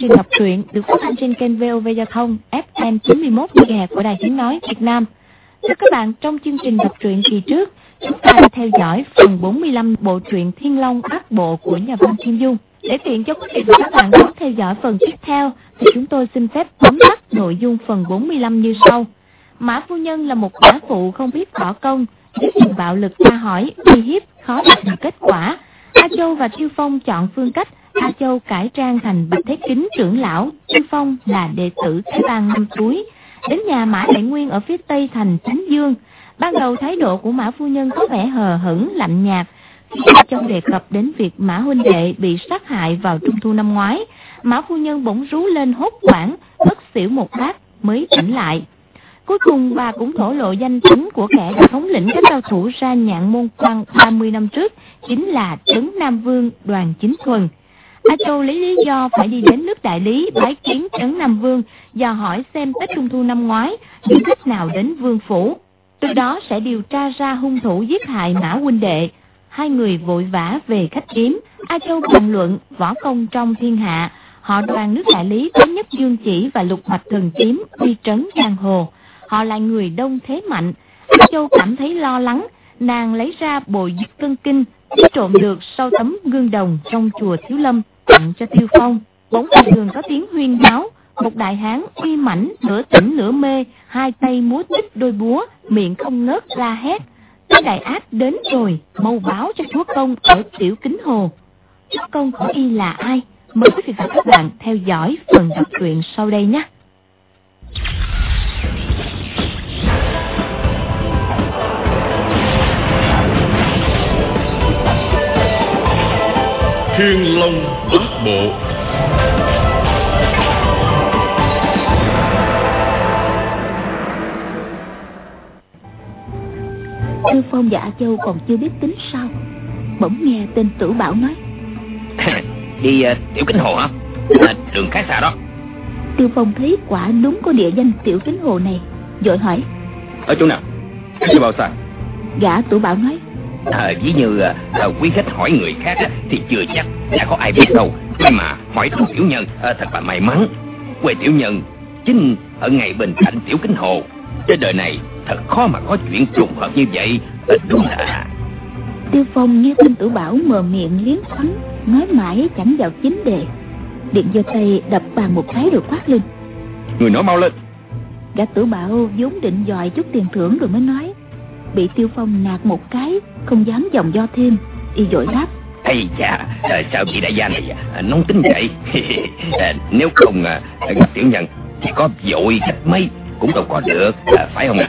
trình đọc truyện được phát thanh trên kênh VOV Giao thông FM 91 MHz của Đài Tiếng nói Việt Nam. Thưa các bạn, trong chương trình đọc truyện kỳ trước, chúng ta đã theo dõi phần 45 bộ truyện Thiên Long Ác Bộ của nhà văn Kim Dung. Để tiện cho quý vị và các bạn đón theo dõi phần tiếp theo, thì chúng tôi xin phép tóm tắt nội dung phần 45 như sau. Mã phu nhân là một quả phụ không biết võ công, để dùng bạo lực tra hỏi, uy hiếp, khó đạt được kết quả. A Châu và Tiêu Phong chọn phương cách A Châu cải trang thành Bạch Thế Kính trưởng lão, Tiêu Phong là đệ tử Thái Bang Năm Túi, đến nhà Mã Đại Nguyên ở phía tây thành Chánh Dương. Ban đầu thái độ của Mã phu nhân có vẻ hờ hững lạnh nhạt. Khi A Châu đề cập đến việc Mã huynh đệ bị sát hại vào trung thu năm ngoái, Mã phu nhân bỗng rú lên hốt hoảng, ngất xỉu một lát mới tỉnh lại. Cuối cùng bà cũng thổ lộ danh tính của kẻ đã thống lĩnh các cao thủ ra Nhạn Môn Quan 30 năm trước, chính là Trấn Nam Vương Đoàn Chính Thuần. A Châu lấy lý do phải đi đến nước Đại Lý bái kiến Trấn Nam Vương, dò hỏi xem Tết Trung Thu năm ngoái dùng cách nào đến vương phủ, từ đó sẽ điều tra ra hung thủ giết hại Mã huynh đệ. Hai người vội vã về khách điếm. A Châu bàn luận võ công trong thiên hạ. Họ Đoàn nước Đại Lý có Nhất Dương Chỉ và Lục Mạch Thần Kiếm uy trấn giang hồ. Họ là người đông thế mạnh. A Châu cảm thấy lo lắng. Nàng lấy ra bộ Dịch Cân Kinh trộm được sau tấm gương đồng trong chùa Thiếu Lâm tặng cho Tiêu Phong. Bỗng ngoài đường có tiếng huyên náo. Một đại hán uy mãnh, nửa tỉnh nửa mê, hai tay múa tích đôi búa, miệng không ngớt la hét: Cái đại ác đến rồi, mau báo cho chúa công ở Tiểu Kính Hồ. Chúa công của y là ai? Mời quý vị và các bạn theo dõi phần đọc truyện sau đây nhé. Thiên Long Ác Bộ. Tiêu Phong và A Châu còn chưa biết tính sao, bỗng nghe tên Tử Bảo nói: Đi Tiểu Kính Hồ hả? Đường khá xa đó. Tiêu Phong thấy quả đúng có địa danh Tiểu Kính Hồ này, vội hỏi: Ở chỗ nào? Chưa bao xa? Gã Tử Bảo nói: Ví như quý khách hỏi người khác thì chưa chắc đã có ai biết đâu, nhưng mà hỏi thằng tiểu nhân thật là may mắn. Quê tiểu nhân chính ở ngay bên cạnh Tiểu Kính Hồ. Trên đời này thật khó mà có chuyện trùng hợp như vậy. Đúng là... Tiêu Phong nghe tên Tử Bảo mờ miệng liến thoáng, nói mãi chẳng vào chính đề, điện giơ tay đập bàn một cái rồi quát lên: Người nói mau lên. Gã Tử Bảo vốn định dòi chút tiền thưởng rồi mới nói, bị Tiêu Phong nạt một cái, không dám vòng vo thêm, y vội đáp: Ây chà, sao vị đại gia này nóng tính vậy? Nếu không gặp tiểu nhân thì có vội cách mấy cũng đâu có được, phải không ạ?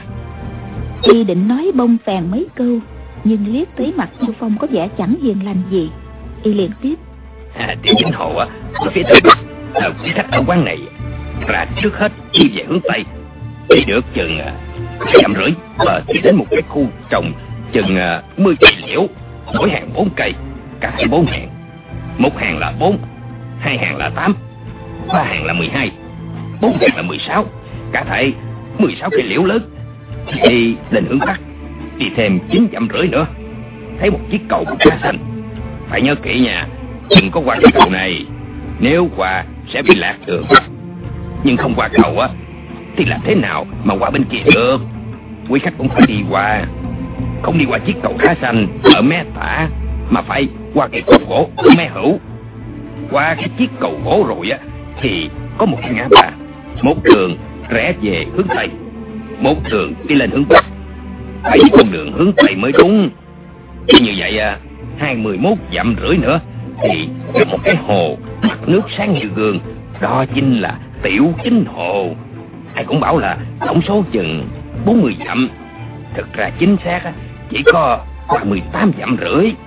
Y định nói bông phèn mấy câu, nhưng liếc thấy mặt Tiêu Phong có vẻ chẳng hiền lành gì, y liền tiếp: Tiểu Kính Hồ ở phía tây bắc, quý khách ở quán này ra trước hết đi về hướng tây, đi được chừng 2,5 và đi đến một cái khu trồng chừng 10 cây liễu, mỗi hàng 4 cây, cả hai 4 hàng. Một hàng là 4, 2 hàng là 8, 3 hàng là 12, 4 hàng là 16, cả thảy 16 cây liễu lớn. Đi lên hướng bắc, đi thêm 9,5 nữa, thấy một chiếc cầu đá xanh. Phải nhớ kỹ nha, đừng có qua cái cầu này, nếu qua sẽ bị lạc đường. Nhưng không qua cầu thì làm thế nào mà qua bên kia được? Quý khách cũng phải đi qua, không đi qua chiếc cầu đá xanh ở mé tả, mà phải qua cái cầu gỗ ở mé hữu. Qua cái chiếc cầu gỗ rồi thì có một cái ngã ba, một đường rẽ về hướng tây, một đường đi lên hướng bắc. Phải đi con đường hướng tây mới đúng. Như vậy 21,5 dặm nữa thì có một cái hồ mặt nước sáng như gương, đó chính là Tiểu Kính Hồ. Ai cũng bảo là tổng số chừng 40 dặm, thực ra chính xác chỉ có 38,5 dặm.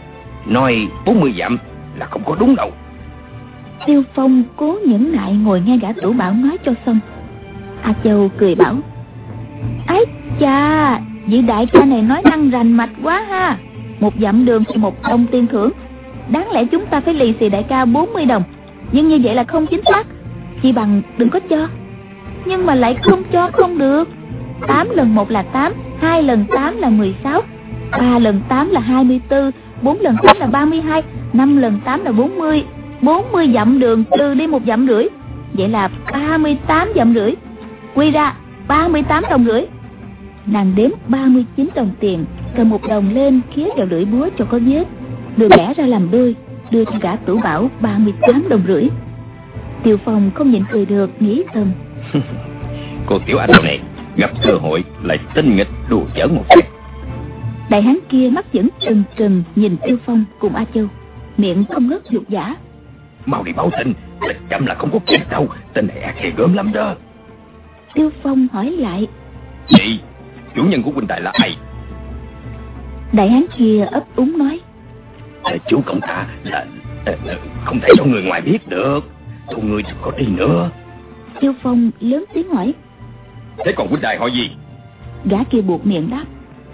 Nói 40 dặm là không có đúng đâu. Tiêu Phong cố nhẫn nại ngồi nghe gã Tử Bảo nói cho xong. A Châu cười bảo: Ái chà, vị đại ca này nói năng rành mạch quá ha. 1 dặm đường thì 1 đồng tiền thưởng, đáng lẽ chúng ta phải lì xì đại ca 40 đồng, nhưng như vậy là không chính xác. Chỉ bằng đừng có cho. Nhưng mà lại không cho không được. 8 lần 1 là 8, 2 lần 8 là 16, 3 lần 8 là 24, 4 lần 8 là 32, 5 lần 8 là 40. 40 dặm đường trừ đi 1,5 dặm, Vậy là 38 dặm rưỡi. Quy ra 38 đồng rưỡi. Nàng đếm 39 đồng tiền, cầm một đồng lên khía vào lưỡi búa cho có vết, rồi bẻ ra làm đôi, đưa cho gã Tử Bảo 38 đồng rưỡi. Tiêu Phong không nhịn cười được, nghĩ thầm: Cô tiểu anh này gặp cơ hội lại tinh nghịch đùa giỡn một phen. Đại hán kia mắt vẫn trừng trừng nhìn Tiêu Phong cùng A Châu, miệng không ngớt dục giả: Mau đi báo tin, chậm là không có kịp đâu, tên này ác ghê gớm lắm đó. Tiêu Phong hỏi lại: Chị, chủ nhân của huynh đài là ai? Đại hán kia ấp úng nói: Chú công ta là không thể cho người ngoài biết được, thu người đừng có đi nữa. Tiêu Phong lớn tiếng hỏi: Thế còn huynh đài họ gì? Gã kia buộc miệng đáp: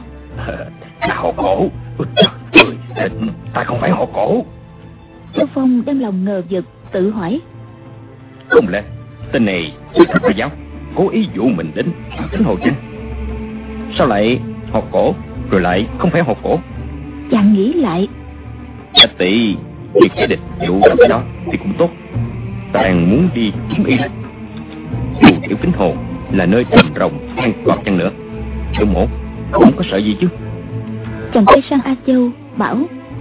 Ta họ Cổ. Trời ơi, ta không phải họ Cổ. Tiêu Phong đem lòng ngờ vực, tự hỏi: Không lẽ tên này chưa thật giáo cố ý dụ mình đến Thính Hồ chăng? Sao lại họ Cổ rồi lại không phải họ Cổ? Chàng nghĩ lại: Tỷ việc cái địch dụ ra cái đó thì cũng tốt. Ta đang muốn đi kiếm y. Dù Tiểu Kính Hồ là nơi trầm rồng hang cọp chăng nữa, Tiểu Mổ cũng có sợ gì chứ. Chàng quay sang A Châu bảo: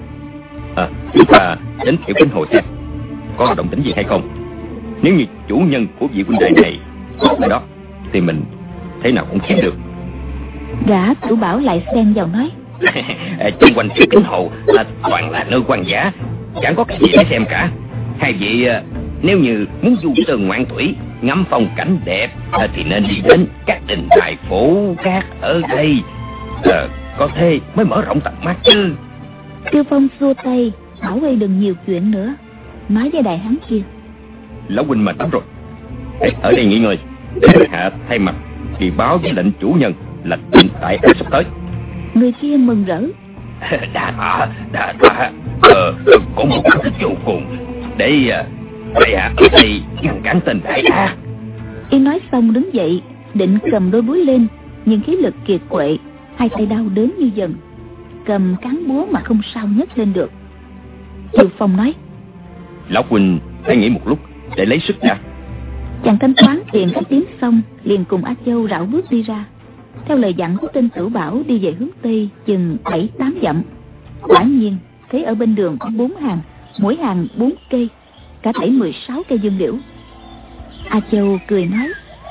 Chúng ta đến Tiểu Kính Hồ xem có động tĩnh gì hay không. Nếu như chủ nhân của vị huynh đệ này có cái đó thì mình thế nào cũng kiếm được. Gã Tử Bảo lại xen vào nói: Xung quanh Tiểu Kính Hồ toàn là nơi hoang dã, chẳng có cái gì để xem cả. Hai vị nếu như muốn du sơn ngoạn thủy, ngắm phong cảnh đẹp thì nên đi đến các đình đài phủ cát ở đây, có thế mới mở rộng tầm mắt chứ. Tiêu Phong xua tay bảo y đừng nhiều chuyện nữa, nói với đại hán kia: Lão huynh mệt lắm rồi, ở đây nghỉ ngơi, để hạ thay mặt thì báo với lệnh chủ nhân là tin tại sắp tới. Người kia mừng rỡ: Đà tạ, có một cách vô cùng để hạ ở đây ngăn cản tên đại ác. Y nói xong đứng dậy định cầm đôi búa lên, nhưng khí lực kiệt quệ, hai tay đau đớn như dần, cầm cán búa mà không sao nhấc lên được. Tiêu Phong nói: Lão huynh hãy nghỉ một lúc để lấy sức đã. Chàng thanh toán tiền khách tím xong, liền cùng A Châu rảo bước đi ra. Theo lời dặn của tên Tử Bảo đi về hướng Tây chừng 7-8 dặm. Quả nhiên thấy ở bên đường có 4 hàng, mỗi hàng 4 cây, cả thảy 16 cây dương liễu. A Châu cười nói: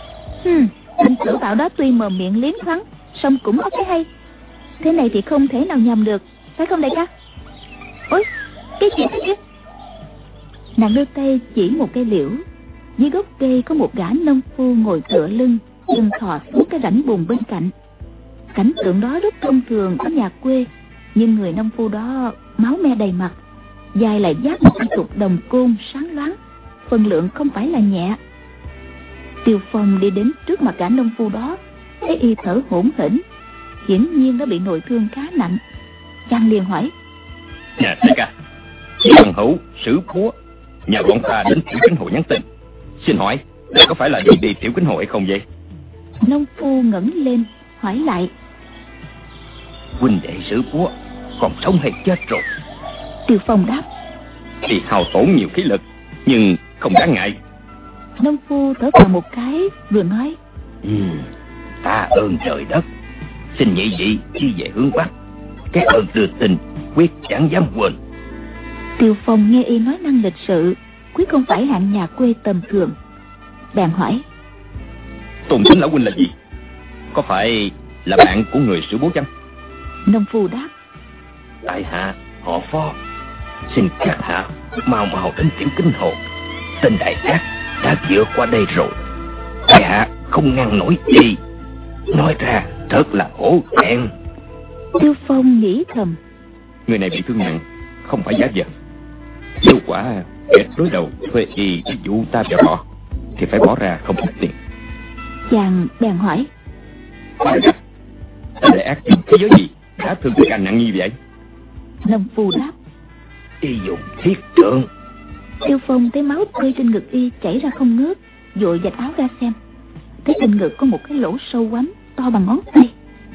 Tên Tử Bảo đó tuy mồm miệng liến thoáng, song cũng có cái hay. Thế này thì không thể nào nhầm được, phải không đại ca? Ôi, cái gì thế kia? Nàng đưa tay chỉ một cây liễu. Dưới gốc cây có một gã nông phu ngồi tựa lưng, chân thò xuống cái rãnh bùn bên cạnh. Cảnh tượng đó rất thông thường ở nhà quê, nhưng người nông phu đó máu me đầy mặt, vai lại vác một cái trục đồng côn sáng loáng, phần lượng không phải là nhẹ. Tiêu Phong đi đến trước mặt gã nông phu đó, thấy y thở hổn hển, hiển nhiên đã bị nội thương khá nặng. Chàng liền hỏi: Đại ca, Bằng Hữu Sử Búa nhà bọn ta đến Tiểu Kính Hồ nhắn tin, xin hỏi đây có phải là đi Tiểu Kính Hồ hay không vậy? Nông phu ngẩng lên hỏi lại: Huynh đệ Sử Búa còn sống hay chết rồi? Tiêu Phong đáp: Thì hao tổn nhiều khí lực, nhưng không đáng ngại. Nông phu thở vào một cái vừa nói: Ta ơn trời đất, xin nhị vị chi về hướng Bắc, cái ơn đưa tình quyết chẳng dám quên. Tiêu Phong nghe y nói năng lịch sự, quyết không phải hạng nhà quê tầm thường, bèn hỏi: Tôn tính lão huynh là gì? Có phải là bạn của người Sử Búa chăng? Nông phu đáp: Tại hạ họ Phó, xin các hạ mau đến Tiểu Kính Hồ. Tên đại ác đã vượt qua đây rồi, tại hạ không ngăn nổi gì, nói ra thật là hổ thẹn. Tiêu Phong nghĩ thầm: Người này bị thương nặng, không phải giả vờ. Nếu quả kẻ đối đầu thuê y dụ ta vào họ thì phải bỏ ra không ít tiền. Chàng bèn hỏi: Tên đại ác thế giới gì đã thương tới càng nặng như vậy? Nông phu đáp: Y dùng thiết trượng. Tiêu Phong thấy máu tươi trên ngực y chảy ra không ngớt, vội vạch áo ra xem, thấy trên ngực có một cái lỗ sâu hoắm to bằng ngón tay.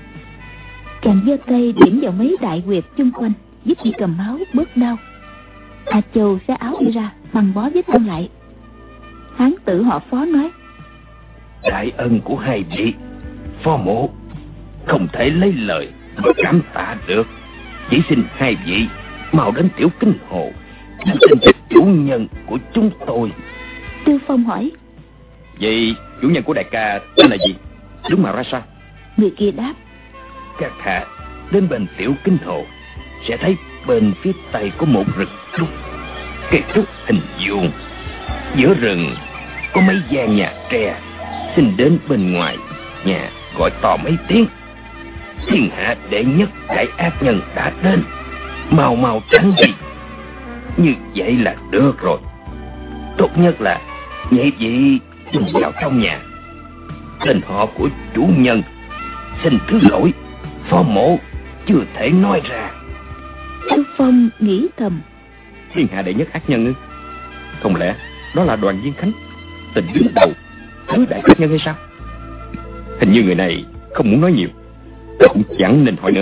Chàng giơ tay điểm vào mấy đại huyệt chung quanh, giúp y cầm máu bớt đau. A Châu xé áo đi ra băng bó vết thương lại. Hán tử họ Phó nói: đại ân của hai vị, phó mộ không thể lấy lời mà cảm tạ được. Chỉ xin hai vị mau đến Tiểu Kinh Hồ xin được chủ nhân của chúng tôi. Tiêu Phong hỏi: vậy chủ nhân của đại ca tên là gì, đúng mạo ra sao? Người kia đáp: các hạ đến bên Tiểu Kinh Hồ sẽ thấy bên phía tây có một rừng trúc. Cây trúc hình vuông, giữa rừng có mấy gian nhà tre. Xin đến bên ngoài nhà gọi to mấy tiếng: thiên hạ đệ nhất đại ác nhân đã đến, mau mau tránh đi. Như vậy là được rồi. Tốt nhất là nhị vị đừng vào trong nhà. Tên họ của chủ nhân xin thứ lỗi, phó mộ chưa thể nói ra. Tiêu Phong nghĩ thầm: thiên hạ đệ nhất ác nhân ư? Không lẽ đó là Đoàn Viên Khánh, tình đứng đầu thứ đại ác nhân hay sao? Hình như người này không muốn nói nhiều, tôi cũng chẳng nên hỏi nữa.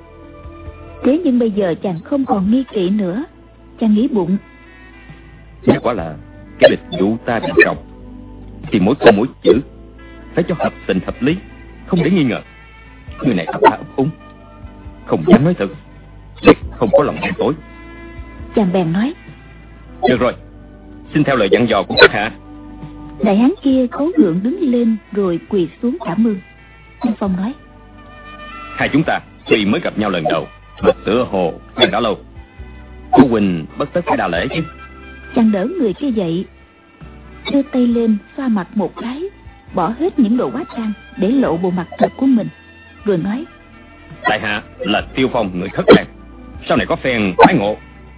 Thế nhưng bây giờ chàng không còn nghi kỵ nữa. Chàng nghĩ bụng: nếu quả là cái địch dụ ta bị trọng thì mỗi câu mỗi chữ phải cho hợp tình hợp lý, không để nghi ngờ. Người này ấp a ấp úng, không dám nói thật, tuyệt không có lòng đen tối. Chàng bèn nói: được rồi, xin theo lời dặn dò của các hạ. Đại hán kia khấu gượng đứng lên rồi quỳ xuống cảm ơn. Tiêu Phong nói: hai chúng ta tuy mới gặp nhau lần đầu mà tựa hồ quen đã lâu. Cô Quỳnh bất tất phải đà lễ chứ. Chàng đỡ người kia dậy, đưa tay lên xoa mặt một cái, bỏ hết những đồ hóa trang để lộ bộ mặt thật của mình, rồi nói: tại hạ là Tiêu Phong, người thất lạc, sau này có phen tái ngộ.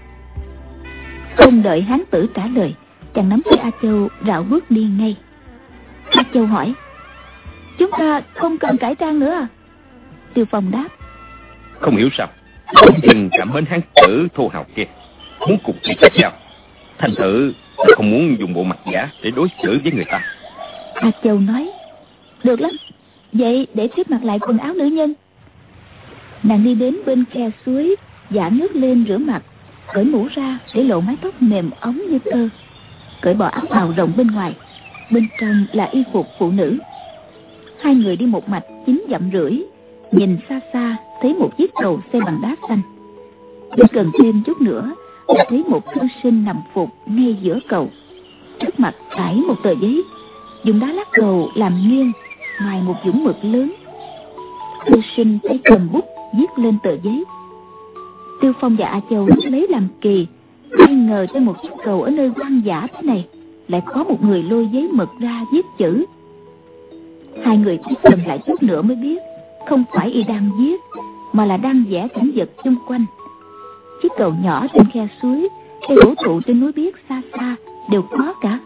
Không đợi hán tử trả lời, chàng nắm tay A Châu rảo bước đi ngay. A Châu hỏi: chúng ta không cần cải trang nữa à? Tiêu Phong đáp: không hiểu sao bỗng dưng cảm mến hán tử thô hào kia, muốn cùng đi kết giao. Thành thử không muốn dùng bộ mặt giả để đối xử với người ta. A Châu nói: được lắm, vậy để thiếp mặc lại quần áo nữ nhân. Nàng đi đến bên khe suối, giã nước lên rửa mặt, cởi mũ ra để lộ mái tóc mềm óng như tơ, cởi bỏ áo bào rộng bên ngoài, bên trong là y phục phụ nữ. Hai người đi một mạch 9 dặm rưỡi, nhìn xa xa thấy một chiếc cầu xây bằng đá xanh. Chỉ cần thêm chút nữa là thấy một thư sinh nằm phục ngay giữa cầu. Trước mặt trải một tờ giấy, dùng đá lát cầu làm nghiêng ngoài một dũng mực lớn. Thư sinh tay cầm bút viết lên tờ giấy. Tiêu Phong và A Châu lấy làm kỳ, ai ngờ trên một chiếc cầu ở nơi hoang dã thế này lại có một người lôi giấy mực ra viết chữ. Hai người chỉ cần lại chút nữa mới biết không phải y đang viết, mà là đang vẽ cảnh vật xung quanh. Chiếc cầu nhỏ trên khe suối, cây cổ thụ trên núi biếc xa xa đều có cả.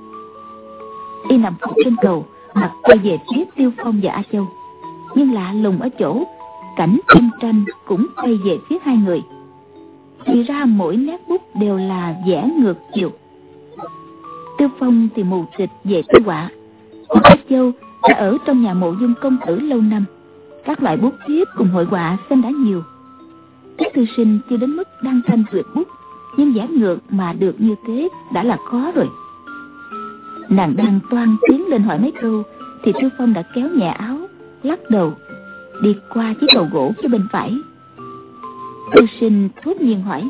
Y nằm phục trên cầu, mặt quay về phía Tiêu Phong và A Châu, nhưng lạ lùng ở chỗ cảnh tranh tranh cũng quay về phía hai người. Thì ra mỗi nét bút đều là vẽ ngược chiều. Tiêu Phong thì mù tịch về tư họa, còn A Châu đã ở trong nhà mộ Dung công tử lâu năm, các loại bút viết cùng hội họa xem đã nhiều. Các thư sinh chưa đến mức đăng thanh tuyệt bút, nhưng vẽ ngược mà được như thế đã là khó rồi. Nàng đang toan tiến lên hỏi mấy câu thì Tiêu Phong đã kéo nhẹ áo, lắc đầu đi qua chiếc cầu gỗ phía bên phải. Thư sinh thốt nhiên hỏi: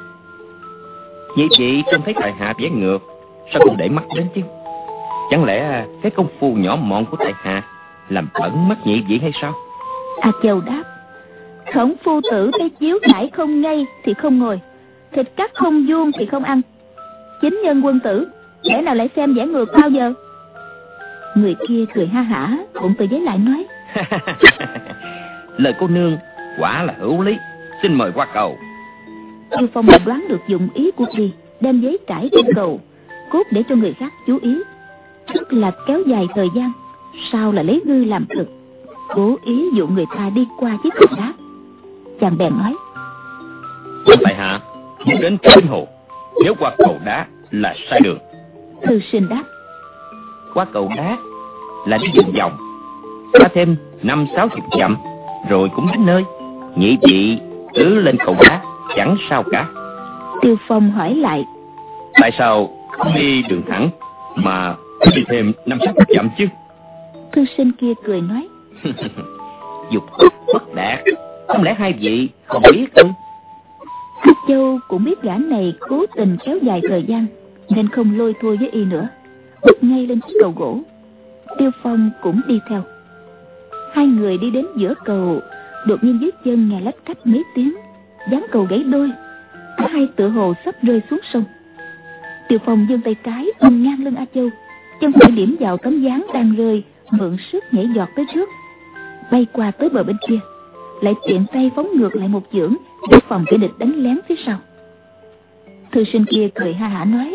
vậy chị trông thấy tại hạ vẽ ngược, sao không để mắt đến chứ? Chẳng lẽ cái công phu nhỏ mọn của tại hạ làm bẩn mắt nhị vị hay sao? A Châu đáp: khổng phu tử cái chiếu thải không ngay thì không ngồi, thịt cắt không vuông thì không ăn. Chính nhân quân tử lẽ nào lại xem vẽ ngược bao giờ? Người kia cười ha hả, bụng tờ giấy lại nói: lời cô nương quả là hữu lý, xin mời qua cầu. Tiêu Phong đã đoán được dụng ý của y, đem giấy trải trên cầu, cốt để cho người khác chú ý. Trước là kéo dài thời gian, sau là lấy hư làm thực, cố ý dụ người ta đi qua chiếc cầu đá. Chàng bèn nói: tại hạ muốn đến Kinh Hồ, nếu qua cầu đá là sai đường. Thư sinh đáp: qua cầu đá là đi vòng vòng, qua thêm 5-6 dặm rồi cũng đến nơi. Nhị vị cứ lên cầu đá chẳng sao cả. Tiêu Phong hỏi lại: tại sao không đi đường thẳng mà đi thêm 5-6 dặm chứ. Thư sinh kia cười nói. Dục bất đạt, không lẽ hai vị không biết ư? A Châu cũng biết gã này cố tình kéo dài thời gian, nên không lôi thôi với y nữa, bước ngay lên chiếc cầu gỗ. Tiêu Phong cũng đi theo. Hai người đi đến giữa cầu, đột nhiên dưới chân nghe lách cách mấy tiếng, ván cầu gãy đôi, cả hai tựa hồ sắp rơi xuống sông. Tiêu Phong giương tay cái ôm ngang lưng A Châu, chân phải điểm vào tấm ván đang rơi, mượn sức nhảy giọt tới trước, bay qua tới bờ bên kia, lại tiện tay phóng ngược lại một chưởng để phòng kẻ địch đánh lén phía sau. Thư sinh kia cười ha hả nói.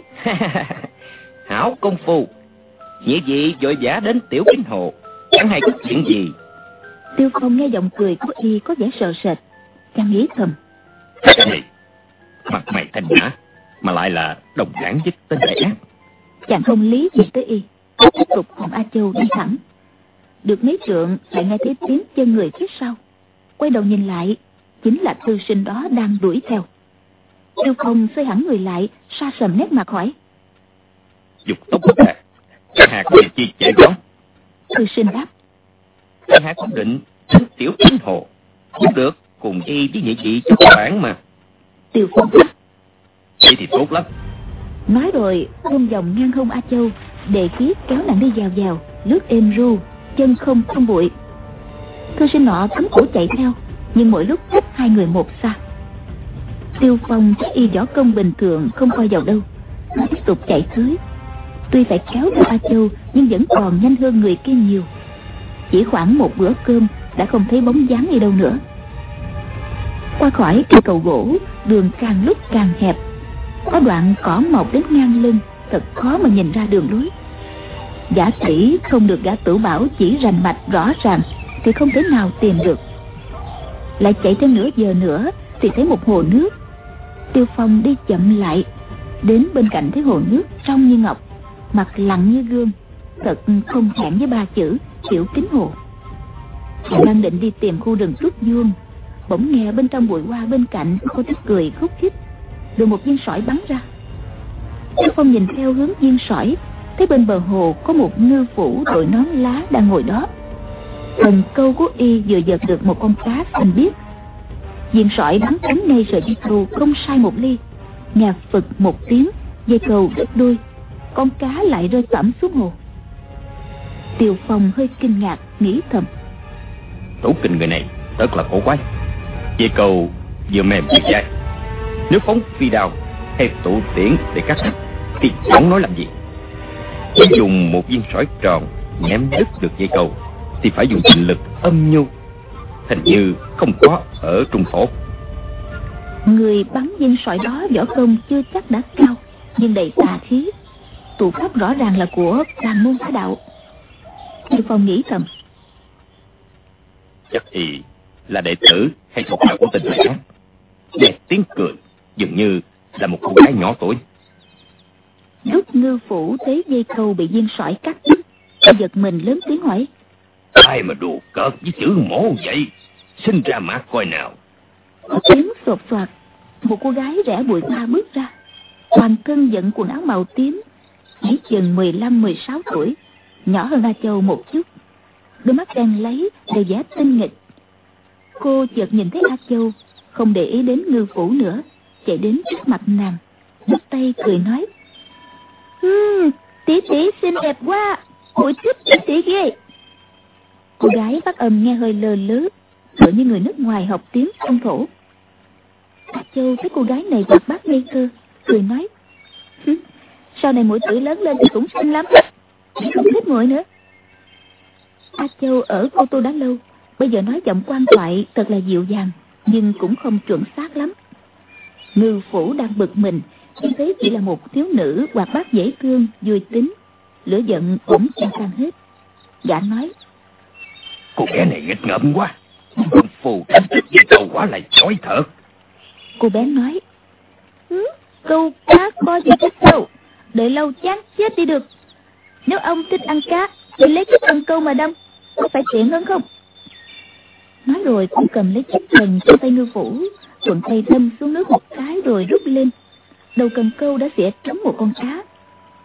Hảo công phu, nhị vị vội vã đến Tiểu Kính Hồ, chẳng hay có chuyện gì? Tiêu Phong nghe giọng cười của y có vẻ sợ sệt, chàng nghĩ thầm. Cái này mặt mày thanh nhã mà lại là đồng đảng với tên đại ác. Chàng không lý gì tới y, tiếp tục cùng A Châu đi thẳng. Được mấy trượng lại nghe thấy tiếng chân người phía sau, quay đầu nhìn lại, chính là thư sinh đó đang đuổi theo. Tiêu Phong xoay hẳn người lại, sa sầm nét mặt hỏi. Dục tốc bất đạt, các hạ có gì chi chạy không? Thư sinh đáp. Các hạ có định đến Tiểu Kính Hồ, cũng được, cùng y với nhị vị cho bản mà. Tiêu Phong đáp. Vậy thì tốt lắm. Nói rồi ôm vòng ngang hông A Châu, để khí kéo nàng đi vào vào, lướt êm ru, chân không thông bụi. Thư sinh nọ cắm cổ chạy theo, nhưng mỗi lúc cách hai người một xa. Tiêu Phong thấy y võ công bình thường, không coi vào đâu, nó tiếp tục chạy tới. Tuy phải kéo theo A Châu, nhưng vẫn còn nhanh hơn người kia nhiều. Chỉ khoảng một bữa cơm đã không thấy bóng dáng đi đâu nữa. Qua khỏi cây cầu gỗ, đường càng lúc càng hẹp, có đoạn cỏ mọc đến ngang lưng, thật khó mà nhìn ra đường lối. Giả sĩ không được gã Tử Bảo chỉ rành mạch rõ ràng thì không thể nào tìm được. Lại chạy thêm nửa giờ nữa thì thấy một hồ nước. Tiêu Phong đi chậm lại, đến bên cạnh thấy hồ nước trong như ngọc, mặt lặng như gương, thật không hẹn với ba chữ Tiểu Kính Hồ. Chàng đang định đi tìm khu rừng trúc vuông, bỗng nghe bên trong bụi hoa bên cạnh có tiếng cười khúc khích, rồi một viên sỏi bắn ra. Tiêu Phong nhìn theo hướng viên sỏi, thấy bên bờ hồ có một ngư phủ đội nón lá đang ngồi đó. Thần câu của y vừa giật được một con cá xanh biếc. Viên sỏi bắn trúng ngay sợi dây câu không sai một ly, nghe phực một tiếng, dây câu đứt đuôi, con cá lại rơi tẩm xuống hồ. Tiêu Phong hơi kinh ngạc, nghĩ thầm. Thủ kinh người này rất là cổ quái. Dây câu vừa mềm vừa dai, nếu phóng phi đao hay tụ tiễn để cắt thì chẳng nói làm gì. Chỉ dùng một viên sỏi tròn ném đứt được dây câu thì phải dùng tình lực âm nhu, hình như không có ở Trung Thổ. Người bắn viên sỏi đó võ công chưa chắc đã cao, nhưng đầy tà khí, thủ pháp rõ ràng là của tàn môn phá đạo. Tiêu Phong nghĩ thầm. Chắc thì là đệ tử hay thuộc hạ của tên đại ác. Nghe tiếng cười dường như là một cô gái nhỏ tuổi. Lúc ngư phủ thấy dây câu bị viên sỏi cắt đứt, giật mình lớn tiếng hỏi. Ai mà đùa cợt với chữ mổ vậy? Sinh ra mà coi nào. Có tiếng sột soạt, một cô gái rẽ bụi hoa bước ra, toàn thân vận quần áo màu tím, chỉ chừng 15-16 tuổi, nhỏ hơn A Châu một chút, đôi mắt đen láy đầy vẻ tinh nghịch. Cô chợt nhìn thấy A Châu, không để ý đến ngư phủ nữa, chạy đến trước mặt nàng, bắt tay cười nói. Tỷ tỷ xinh đẹp quá, ôi thích tỷ tỷ ghê. Cô gái phát âm nghe hơi lơ lớ, tựa như người nước ngoài học tiếng Trung Thổ. A Châu thấy cô gái này hoạt bát ngây thơ, cười nói. Sau này muội tử lớn lên thì cũng xinh lắm, không thích muội nữa. A Châu ở Cô Tô đã lâu, bây giờ nói giọng quan thoại thật là dịu dàng, nhưng cũng không chuẩn xác lắm. Ngư phủ đang bực mình, nhưng thấy chỉ là một thiếu nữ hoạt bát dễ thương, vui tính, lửa giận cũng chẳng tan hết. Gã nói. Cô bé này nghịch ngợm quá, công phu đánh thức với câu quá là chói thật. Cô bé nói. Câu cá có gì thích đâu, đợi lâu chán chết đi được. Nếu ông thích ăn cá thì lấy chiếc cần câu mà đâm, có phải tiện hơn không? Nói rồi cũng cầm lấy chiếc cần trong tay ngư phủ, thuận tay đâm xuống nước một cái rồi rút lên. Đầu cần câu đã xỉa trúng một con cá.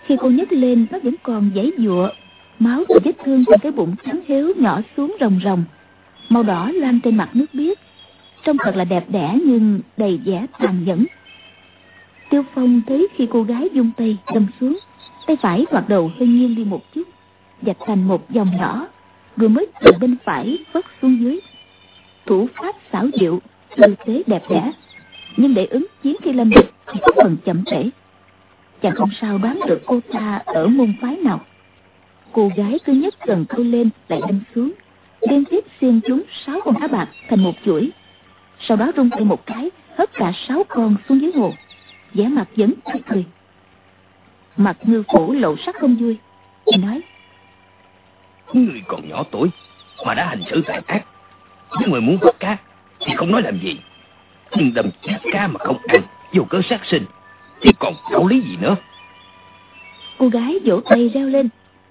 Khi cô nhấc lên, nó vẫn còn giãy giụa. Máu từ vết thương trên cái bụng trắng héo nhỏ xuống ròng ròng, màu đỏ loang trên mặt nước biếc. Trông thật là đẹp đẽ nhưng đầy vẻ tàn nhẫn. Tiêu Phong thấy khi cô gái vung tay đâm xuống, tay phải hoặc đầu hơi nghiêng đi một chút, vạch thành một vòng nhỏ, rồi mới từ bên phải vấp xuống dưới. Thủ pháp xảo diệu, tư thế đẹp đẽ, nhưng để ứng chiến khi lâm địch thì có phần chậm trễ. Chàng không sao đoán được cô ta ở môn phái nào. Cô gái cứ nhấc cần câu lên lại đâm xuống, liên tiếp xiên trúng 6 con cá bạc thành một chuỗi. Sau đó rung tay một cái, hất cả 6 con xuống dưới hồ, vẻ mặt vẫn tươi cười. Mặt Ngư Phủ lộ sắc không vui, thì nói: Người còn nhỏ tuổi mà đã hành xử tàn ác. Nếu người muốn bắt cá thì không nói làm gì, nhưng đâm chết cá mà không ăn, vô cớ sát sinh thì còn đạo lý gì nữa. Cô gái vỗ tay reo lên: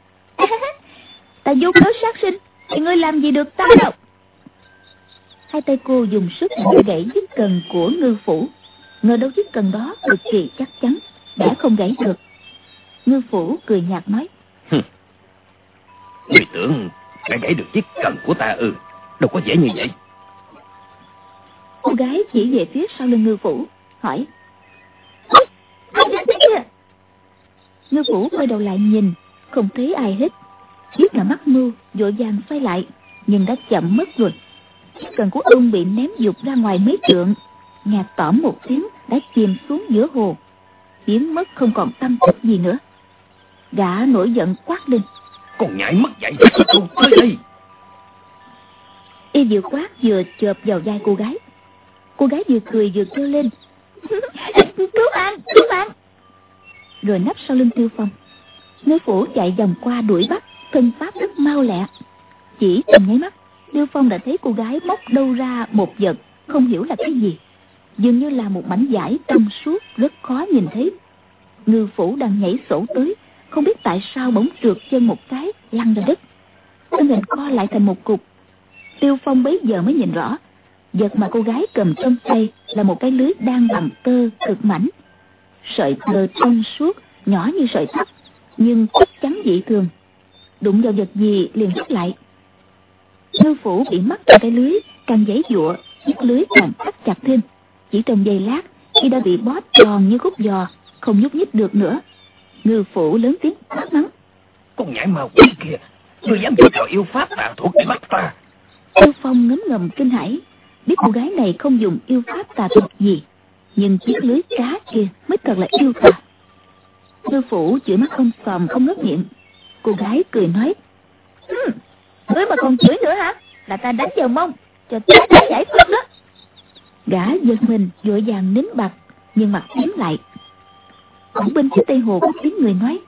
Ta vô cớ sát sinh thì ngươi làm gì được ta đâu. Hai tay cô dùng sức để gãy chiếc cần của Ngư Phủ. Ngờ đâu chiếc cần đó cực kỳ chắc chắn, đã không gãy được. Ngư Phủ cười nhạt nói: Người tưởng đã gãy được chiếc cần của ta ư? Đâu có dễ như vậy. Cô gái chỉ về phía sau lưng Ngư Phủ, hỏi: Ai đến thế kia? Ngư Phủ quay đầu lại nhìn, không thấy ai hết. Biết là mắc mưu, vội vàng xoay lại, nhưng đã chậm mất rồi. Chiếc cần của ông bị ném dục ra ngoài mấy trượng, ngạt tỏm một tiếng đã chìm xuống giữa hồ, biến mất không còn tăm tích gì nữa. Gã nổi giận quát lên: Còn nhảy mất dạy không tới đây. Y vừa quát vừa chộp vào vai cô gái. Cô gái vừa cười vừa kêu lên: Cứu mạng! Rồi nấp sau lưng Tiêu Phong. Ngư Phủ chạy vòng qua đuổi bắt, thân pháp rất mau lẹ. Chỉ trong nháy mắt, Tiêu Phong đã thấy cô gái móc đâu ra một vật không hiểu là cái gì, dường như là một mảnh vải trong suốt rất khó nhìn thấy. Ngư Phủ đang nhảy sổ tới, không biết tại sao bỗng trượt chân một cái lăn ra đất, thân hình co lại thành một cục. Tiêu Phong bấy giờ mới nhìn rõ, vật mà cô gái cầm trong tay là một cái lưới đan bằng tơ cực mảnh. Sợi tơ trong suốt, nhỏ như sợi tóc, nhưng chắc chắn dị thường. Đụng vào vật gì liền rút lại. Ngư Phủ bị mắc vào cái lưới, càng giãy giụa, chiếc lưới càng thắt chặt thêm. Chỉ trong giây lát, khi đã bị bó tròn như khúc giò, không nhúc nhích được nữa. Ngư Phủ lớn tiếng quát mắng: Con nhãi ma quỷ kia, ngươi dám giở trò yêu pháp tà thuật để bắt ta? Tiêu Phong ngấm ngầm kinh hãi, biết cô gái này không dùng yêu pháp tà thuật gì, nhưng chiếc lưới cá kia mới thật là yêu tà. Ngư Phủ chửi mắt ông sòm không ngớt miệng. Cô gái cười nói: Ngươi mà còn chửi nữa hả? Là ta đánh vào mông cho ta đã giải quyết đó. Gã giật mình vội vàng nín bặt, nhưng mặt tím lại. Ở bên phía tây hồ có tiếng người nói: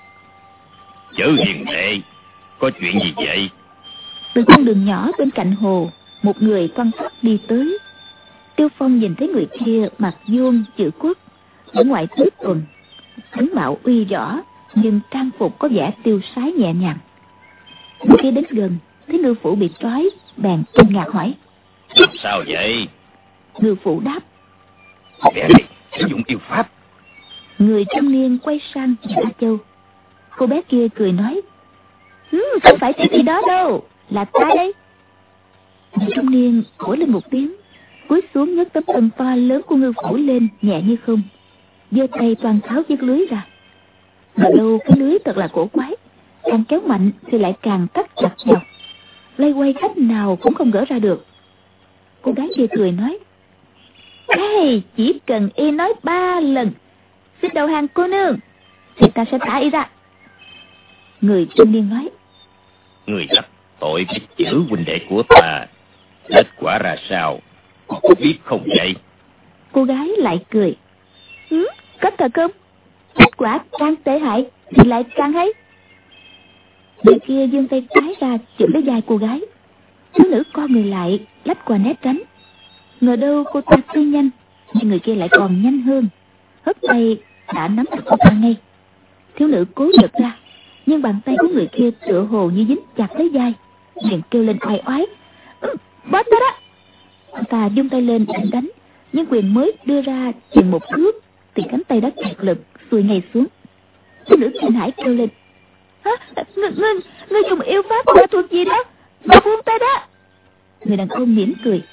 Chớ hiền đệ, có chuyện gì vậy? Từ con đường nhỏ bên cạnh hồ, một người quan sát đi tới. Tiêu Phong nhìn thấy người kia mặt vuông chữ quốc, ở ngoài cuối tuần, tướng mạo uy rõ, nhưng trang phục có vẻ tiêu sái nhẹ nhàng. Người kia đến gần, thấy Ngư Phủ bị trói, bèn kinh ngạc hỏi: Sao vậy? Ngư Phủ đáp: Bé này sử dụng yêu pháp. Người trung niên quay sang nhìn A Châu. Cô bé kia cười nói: Không phải cái gì đó đâu, là ta đây. Người trung niên ủa lên một tiếng, cúi xuống nhấc tấm thân to lớn của Ngư Phủ lên nhẹ như không, giơ tay toàn tháo chiếc lưới ra. Mà đâu cái lưới thật là cổ quái, càng kéo mạnh thì lại càng cắt chặt vào, lay quay cách nào cũng không gỡ ra được. Cô gái kia cười nói: Hey, chỉ cần y nói 3 lần xin đầu hàng cô nương thì ta sẽ thả y ra. Người trung niên nói: Người đắc tội với chữ huynh đệ của ta, kết quả ra sao, có biết không vậy? Cô gái lại cười: Có thật không? Kết quả càng tệ hại thì lại càng hay. Người kia giương tay trái ra chụp lấy vai cô gái. Thiếu nữ co người lại lách qua né tránh. Ngờ đâu cô ta tuy nhanh, nhưng người kia lại còn nhanh hơn, hất tay đã nắm được cô ta ngay. Thiếu nữ cố giật ra, nhưng bàn tay của người kia tựa hồ như dính chặt lấy vai, liền kêu lên oai oái: Bắt ta đó! Cô ta vung tay lên định đánh, nhưng quyền mới đưa ra chừng 1 thước thì cánh tay đã kiệt lực xuôi ngay xuống. Thiếu nữ kinh hãi kêu lên: Hả? Ngươi dùng yêu pháp của thuật gì đó mà buông tay đó? Người đàn ông mỉm cười.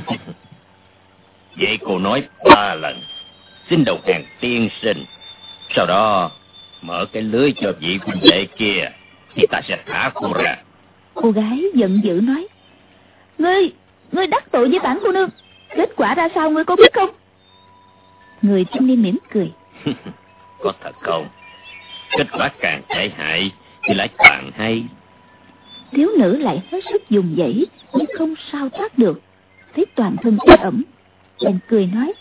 Vậy cô nói 3 lần xin đầu hàng tiên sinh, sau đó mở cái lưới cho vị huynh đệ kia thì ta sẽ thả cô ra. Cô gái giận dữ nói: Ngươi đắc tội với bản cô nương, kết quả ra sao ngươi có biết không? Người trung niên mỉm cười. Có thật không? Kết quả càng tệ hại thì lại càng hay. Thiếu nữ lại hết sức dùng dãy nhưng không sao thoát được, thấy toàn thân ê ẩm, bèn cười nói: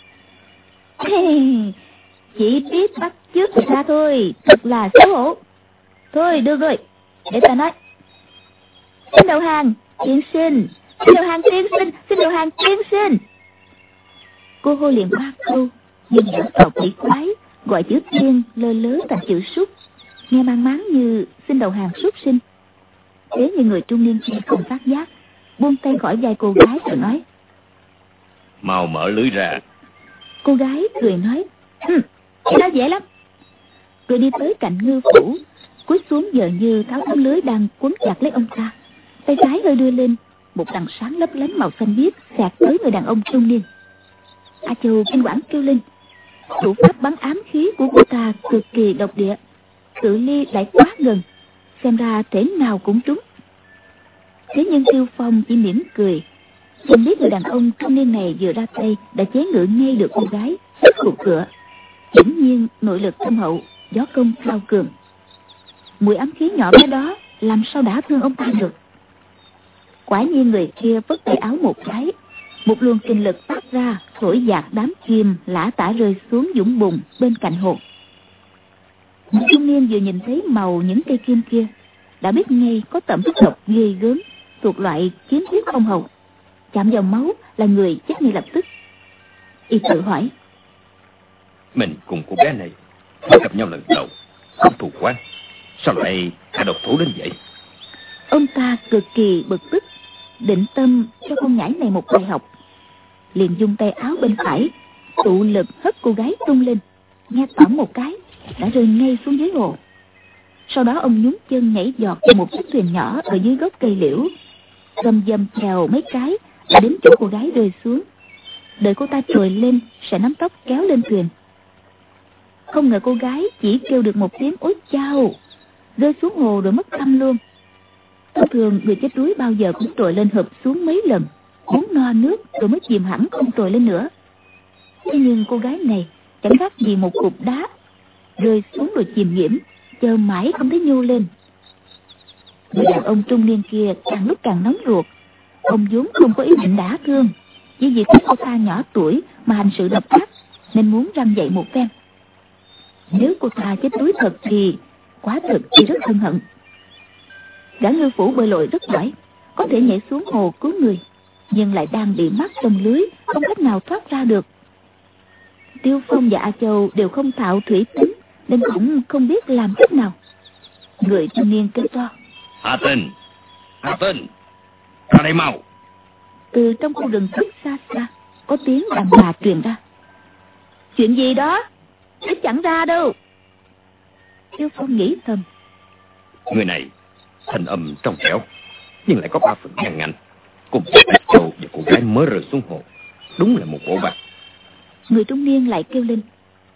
Chỉ biết bắt chước người ta thôi, thật là xấu hổ. Thôi được rồi, để ta nói. Xin đầu hàng tiên sinh, xin đầu hàng tiên sinh, xin đầu hàng tiên sinh. Cô hô liền 3 câu, nhưng đã tộc bị quái, gọi chữ tiên lơ lớ thành chữ súc, nghe mang máng như xin đầu hàng súc sinh. Thế nhưng người trung niên kia không phát giác, buông tay khỏi vai cô gái rồi nói: Mau mở lưới ra. Cô gái cười nói: Cái đó dễ lắm. Rồi đi tới cạnh ngư phủ, cúi xuống giờ như tháo tấm lưới đang quấn chặt lấy ông ta. Tay trái hơi đưa lên, một đằng sáng lấp lánh màu xanh biếc xẹt tới người đàn ông trung niên. A Châu kinh quản kêu lên. Thủ pháp bắn ám khí của cô ta cực kỳ độc địa, cự ly lại quá gần, xem ra thể nào cũng trúng. Thế nhưng Tiêu Phong chỉ mỉm cười, không biết người đàn ông trung niên này vừa ra tay đã chế ngự ngay được cô gái hết cuộc cửa. Dĩ nhiên nội lực thâm hậu, gió công cao cường, mùi ám khí nhỏ bé đó làm sao đã thương ông ta được. Quả nhiên người kia vất tay áo một cái, một luồng kinh lực phát ra, thổi dạt đám kim lả tả rơi xuống vũng bùn bên cạnh hồ. Người trung niên vừa nhìn thấy màu những cây kim kia đã biết ngay có tẩm thuốc độc ghê gớm, thuộc loại kiếm huyết không hầu, chạm vào máu là người chết ngay lập tức. Y tự hỏi: Mình cùng cô bé này mới gặp nhau lần đầu, không thù quán, sao lại hạ độc thủ đến vậy? Ông ta cực kỳ bực tức, định tâm cho con nhãi này một bài học, liền dung tay áo bên phải tụ lực hất cô gái tung lên, nghe tỏng một cái đã rơi ngay xuống dưới hồ. Sau đó ông nhún chân nhảy giọt vào một chiếc thuyền nhỏ ở dưới gốc cây liễu, gầm dầm chèo mấy cái đã đến chỗ cô gái rơi xuống. Đợi cô ta trồi lên sẽ nắm tóc kéo lên thuyền. Không ngờ cô gái chỉ kêu được một tiếng ối chao, rơi xuống hồ rồi mất tâm luôn. Thông thường người chết đuối bao giờ cũng trồi lên hợp xuống mấy lần, uống no nước rồi mới chìm hẳn không trồi lên nữa. Thế nhưng cô gái này chẳng khác gì một cục đá, rơi xuống rồi chìm nghiễm, chờ mãi không thấy nhô lên. Người đàn ông trung niên kia càng lúc càng nóng ruột. Ông vốn không có ý định đả thương, chỉ vì thấy cô ta nhỏ tuổi mà hành sự độc ác nên muốn răn dạy một phen. Nếu cô ta chết đuối thật thì quả thực chỉ rất hân hận. Gã ngư phủ bơi lội rất giỏi, có thể nhảy xuống hồ cứu người, nhưng lại đang bị mắc trong lưới, không cách nào thoát ra được. Tiêu Phong và A Châu đều không thạo thủy tính nên cũng không biết làm cách nào. Người thanh niên kêu to: Hà Tinh, ra đây mau. Từ trong khu rừng rất xa xa có tiếng đàn bà truyền ra: Chuyện gì đó? Chứ chẳng ra đâu. Tiêu Phong nghĩ thầm: Người này thanh âm trong trẻo nhưng lại có 3 phần ngăn ngạnh, cùng với A Châu và cô gái mới rơi xuống hồ, đúng là một bộ bạch. Người trung niên lại kêu lên: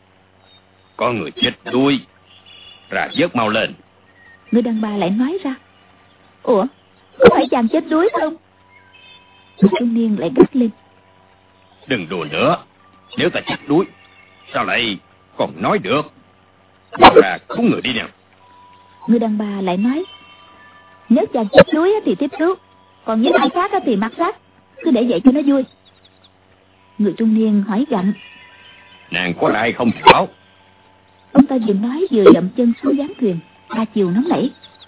Có người chết đuối, ra vớt mau lên. Người đàn bà lại nói ra: Ủa, có phải chàng chết đuối không? Người trung niên lại gắt lên: Đừng đùa nữa, nếu ta chết đuối sao lại còn nói được? Mau ra cứu người đi nào. Người đàn bà lại nói: Nếu chàng chết đuối thì tiếp cứu, còn với ai khác thì mặc xác, cứ để vậy cho nó vui. Người trung niên hỏi gặm: Nàng có lại không bảo? Ông ta vừa nói vừa dậm chân xuống gián thuyền, ba chiều nóng nảy.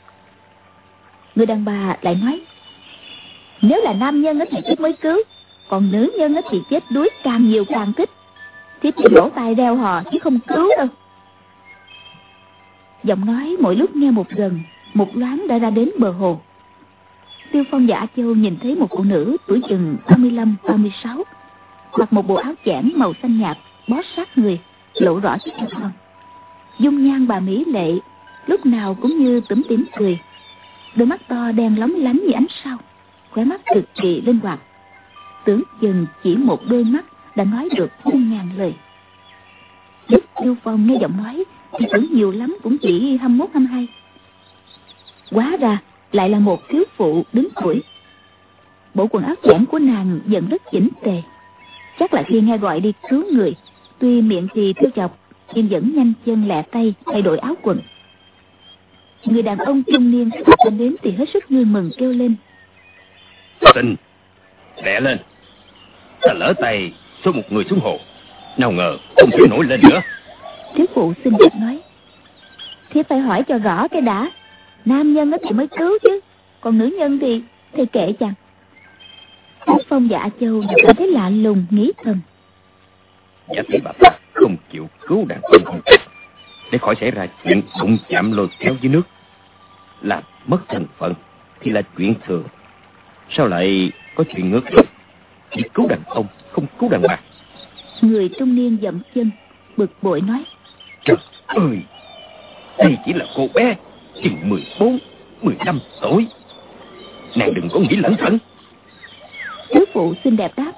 Người đàn bà lại nói: Nếu là nam nhân thì chết mới cứu, còn nữ nhân thì chết đuối càng nhiều càng thích. Thiếp chỉ lỗ tai reo hò chứ không cứu đâu. Giọng nói mỗi lúc nghe một gần, một loáng đã ra đến bờ hồ. Tiêu Phong và A Châu nhìn thấy một phụ nữ tuổi chừng 35-36, mặc một bộ áo chẽn màu xanh nhạt bó sát người, lộ rõ chiếc eo thon. Dung nhan bà mỹ lệ, lúc nào cũng như tủm tỉm cười, đôi mắt to đen lóng lánh như ánh sao, khóe mắt cực kỳ linh hoạt. Tưởng chừng chỉ một đôi mắt đã nói được muôn ngàn lời. Lúc Tiêu Phong nghe giọng nói thì tưởng nhiều lắm cũng chỉ 21, 22. Hóa ra lại là một thiếu phụ đứng tuổi. Bộ quần áo giản của nàng vẫn rất chỉnh tề, chắc là khi nghe gọi đi cứu người, tuy miệng thì trêu chọc nhưng vẫn nhanh chân lẹ tay thay đổi áo quần. Người đàn ông trung niên đến đến thì hết sức vui mừng kêu lên: Tình, lẹ lên, ta lỡ tay xô một người xuống hồ, nào ngờ không thể nổi lên nữa. Thiếu phụ xinh đẹp nói: Thiếp phải hỏi cho rõ cái đã, nam nhân thì mới cứu chứ, còn nữ nhân thì kệ chăng. Tiêu Phong và A Châu đều cảm thấy lạ lùng, nghĩ thầm: Giả tỷ bà ta không chịu cứu đàn ông không chết, để khỏi xảy ra chuyện đụng chạm lôi kéo dưới nước, làm mất thân phận thì là chuyện thường. Sao lại có chuyện ngược lại, chỉ cứu đàn ông không cứu đàn bà? Người trung niên dậm chân bực bội nói: Trời ơi, đây chỉ là cô bé chừng 14, 15 tuổi, nàng đừng có nghĩ lẩn thận. Thiếu phụ xinh đẹp đáp: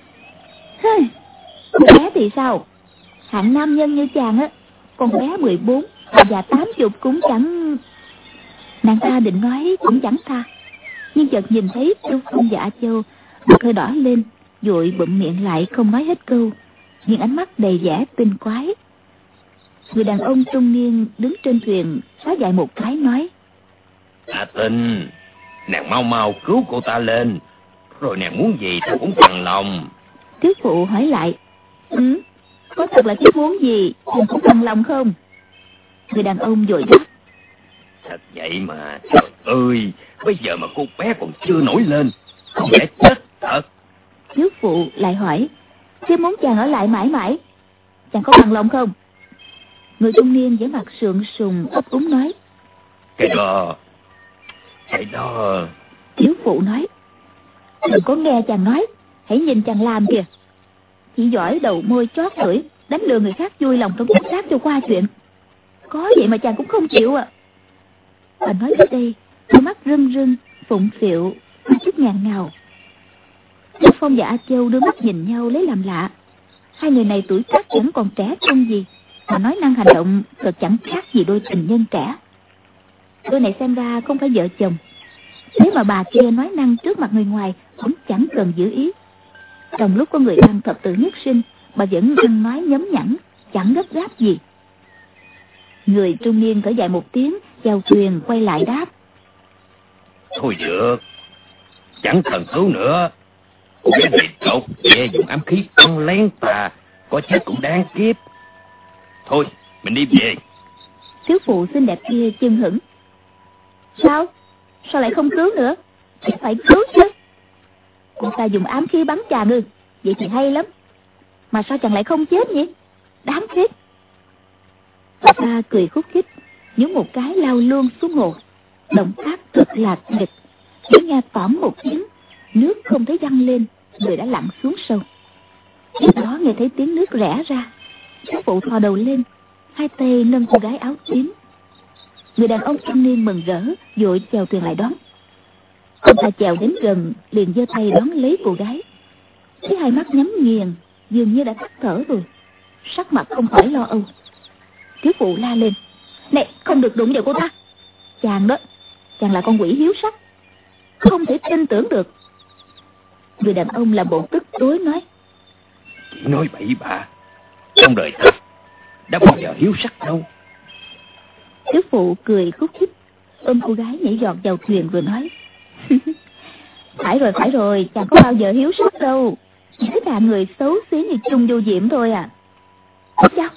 Cô bé thì sao, hạng nam nhân như chàng á, con bé 14 và 80 cũng chẳng. Nàng ta định nói cũng chẳng tha, nhưng chợt nhìn thấy Tiêu Phong và A Châu mặt hơi đỏ lên, vội bụm miệng lại không nói hết câu, nhưng ánh mắt đầy vẻ tinh quái. Người đàn ông trung niên đứng trên thuyền xá dài một cái nói: Tình, nàng mau mau cứu cô ta lên, rồi nàng muốn gì ta cũng bằng lòng. Thiếu phụ hỏi lại: Có thật là thiếp muốn gì cũng bằng lòng không? Người đàn ông vội đáp: Thật vậy mà, trời ơi, bây giờ mà cô bé còn chưa nổi lên, không lẽ chết thật? Thiếu phụ lại hỏi: Thiếp muốn chàng ở lại mãi mãi, chàng có bằng lòng không? Người trung niên vẻ mặt sượng sùng ấp úng nói: Cái đó. Thiếu phụ nói: Đừng có nghe chàng nói, hãy nhìn chàng làm kìa. Chỉ giỏi đầu môi chót lưỡi, đánh lừa người khác vui lòng trong cảnh sát cho qua chuyện. Có vậy mà chàng cũng không chịu à? Bà nói tới đây, đôi mắt rưng rưng, phụng phịu, chút ngàn ngào. Tiêu Phong và A Châu đưa mắt nhìn nhau lấy làm lạ. Hai người này tuổi tác vẫn còn trẻ không gì, mà nói năng hành động thật chẳng khác gì đôi tình nhân trẻ. Đôi này xem ra không phải vợ chồng, thế mà bà kia nói năng trước mặt người ngoài cũng chẳng cần giữ ý. Trong lúc có người đang thập tự nhất sinh, bà vẫn ăn nói nhấm nhẵn, chẳng gấp gáp gì. Người trung niên thở dài một tiếng, chèo thuyền quay lại đáp: Thôi được, chẳng cần cứu nữa. Cô bé này cậu nghe dùng ám khí ăn lén ta, có chết cũng đáng kiếp. Thôi, mình đi về. Thiếu phụ xinh đẹp kia chưng hửng: Sao lại không cứu nữa? Phải cứu chứ. Cô ta dùng ám khí bắn chàng ư? Vậy thì hay lắm. Mà sao chàng lại không chết nhỉ? Đáng tiếc. Bà ta cười khúc khích, nhúng một cái lao luôn xuống hồ. Động tác thật là nghịch. Chỉ nghe tỏm một tiếng, nước không thấy văng lên, người đã lặn xuống sâu. Tiếp đó nghe thấy tiếng nước rẽ ra. Thiếu phụ thò đầu lên, hai tay nâng cô gái áo tím. Người đàn ông trung niên mừng rỡ vội chèo thuyền lại đón. Ông ta chèo đến gần liền giơ tay đón lấy cô gái. Thấy hai mắt nhắm nghiền, dường như đã tắt thở rồi, sắc mặt không khỏi lo âu. Thiếu phụ la lên: Này, không được đụng vào cô ta. Chàng đó, chàng là con quỷ hiếu sắc, không thể tin tưởng được. Người đàn ông làm bộ tức tối nói: Chỉ nói bậy bạ, trong đời ta đã bao giờ hiếu sắc đâu. Thiếu phụ cười khúc khích, ôm cô gái nhảy giọt vào thuyền rồi nói: Phải rồi, chàng có bao giờ hiếu sắc đâu, chỉ là người xấu xí như chung vô diệm thôi à. Sao?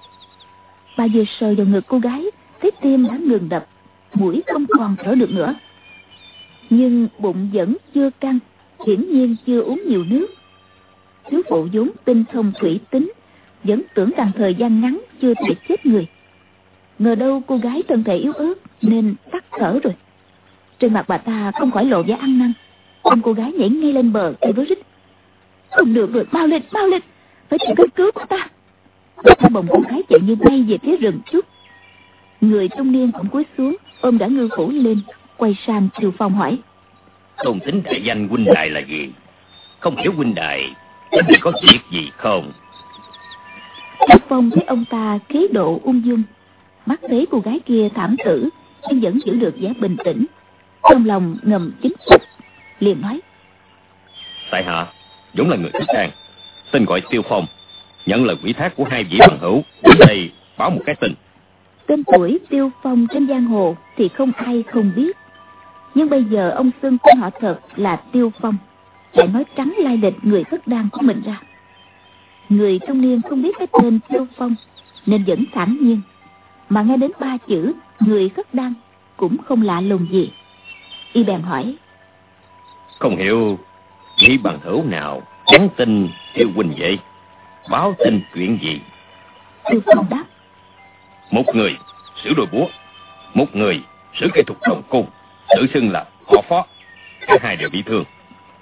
Bà vừa sờ vào ngực cô gái, thấy tim đã ngừng đập, mũi không còn thở được nữa, nhưng bụng vẫn chưa căng, hiển nhiên chưa uống nhiều nước. Thiếu phụ vốn tinh thông thủy tính, vẫn tưởng rằng thời gian ngắn chưa thể chết người. Ngờ đâu cô gái thân thể yếu ớt nên tắt thở rồi. Trên mặt bà ta không khỏi lộ vẻ ăn năn, ôm cô gái nhảy ngay lên bờ kêu rối rít: Không được rồi, mau lên, phải tìm cách cứu cô ta. và thả bồng con gái chạy như bay về phía rừng trúc. Người trung niên cũng cúi xuống ôm Gã Ngư Phủ lên, quay sang Tiêu Phong hỏi: Tôn tính đại danh huynh đài là gì? Không hiểu huynh đài có việc gì không? Tiêu Phong thấy ông ta khí độ ung dung, mắt thấy cô gái kia thảm tử nhưng vẫn giữ được vẻ bình tĩnh, trong lòng ngầm chính phục, liền nói: Tại hạ vốn là người Thích An, tên gọi Tiêu Phong, nhận lời ủy thác của hai vị bằng hữu đến đây báo một cái tin. Tên tuổi Tiêu Phong trên giang hồ thì không ai không biết, nhưng bây giờ ông xưng tên họ thật là Tiêu Phong, lại nói trắng lai lịch người Khất Đan của mình ra. Người trung niên không biết cái tên Tiêu Phong nên vẫn thản nhiên, mà nghe đến 3 chữ người Khất Đan cũng không lạ lùng gì. Y bèn hỏi: Không hiểu vị bằng hữu nào nhắn tin Tiêu huynh vậy? Báo tin chuyện gì? Tiêu Phong đáp: Một người sử đôi búa, một người sử cây thục đồng côn, tự xưng là họ Phó, cả hai đều bị thương.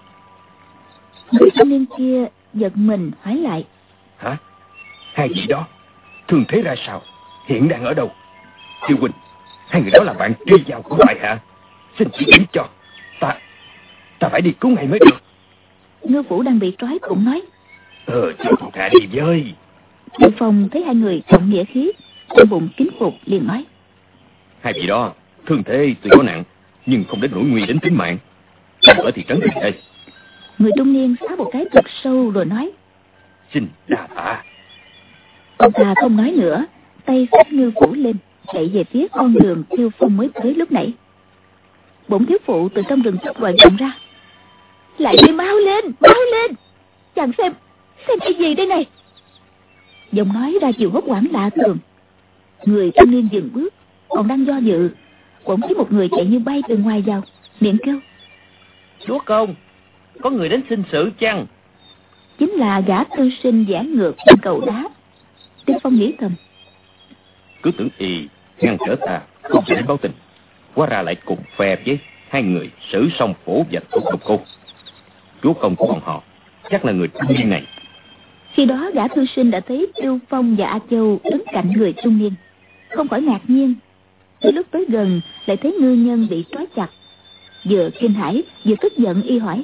Người trung niên kia giật mình hỏi lại: Hả? Hai vị đó thương thế ra sao? Hiện đang ở đâu? Tiêu huynh, hai người đó là bạn truy vào của bại hạ, xin chỉ điểm cho ta phải đi cứu ngay mới được. Ngư Phủ đang bị trói cũng nói: Cho thà đi với. Tiêu Phong thấy hai người trọng nghĩa khí, trong bụng kính phục, liền nói: Hai vị đó thương thế tuy có nặng nhưng không đến nỗi nguy đến tính mạng, ở thị trấn gần đây. Người trung niên xá một cái thật sâu rồi nói: Xin đa tạ. Ông ta không nói nữa, tay xách Ngư Phủ lên, chạy về phía con đường Tiêu Phong mới tới lúc nãy. Bỗng thiếu phụ từ trong rừng trúc gọi vọng ra: Lại đây, mau lên, mau lên, chàng xem cái gì đây này. Giọng nói ra chiều hốt hoảng lạ thường. Người trung niên dừng bước, còn đang do dự, bỗng thấy một người chạy như bay từ ngoài vào, miệng kêu: Chúa công, có người đến xin sự chăng? Chính là gã tư sinh vẽ ngược trên cầu đá. Tiêu Phong nghĩ thầm: Cứ tưởng y ngăn trở ta không thể đến báo tình, hóa ra lại cùng phe với hai người sử song phổ và thủ độc cô. Chúa công của bọn họ chắc là người trung niên này. Khi đó gã thư sinh đã thấy Tiêu Phong và A Châu đứng cạnh người trung niên, không khỏi ngạc nhiên. Tới lúc tới gần lại thấy ngư nhân bị trói chặt, vừa kinh hãi vừa tức giận. Y hỏi: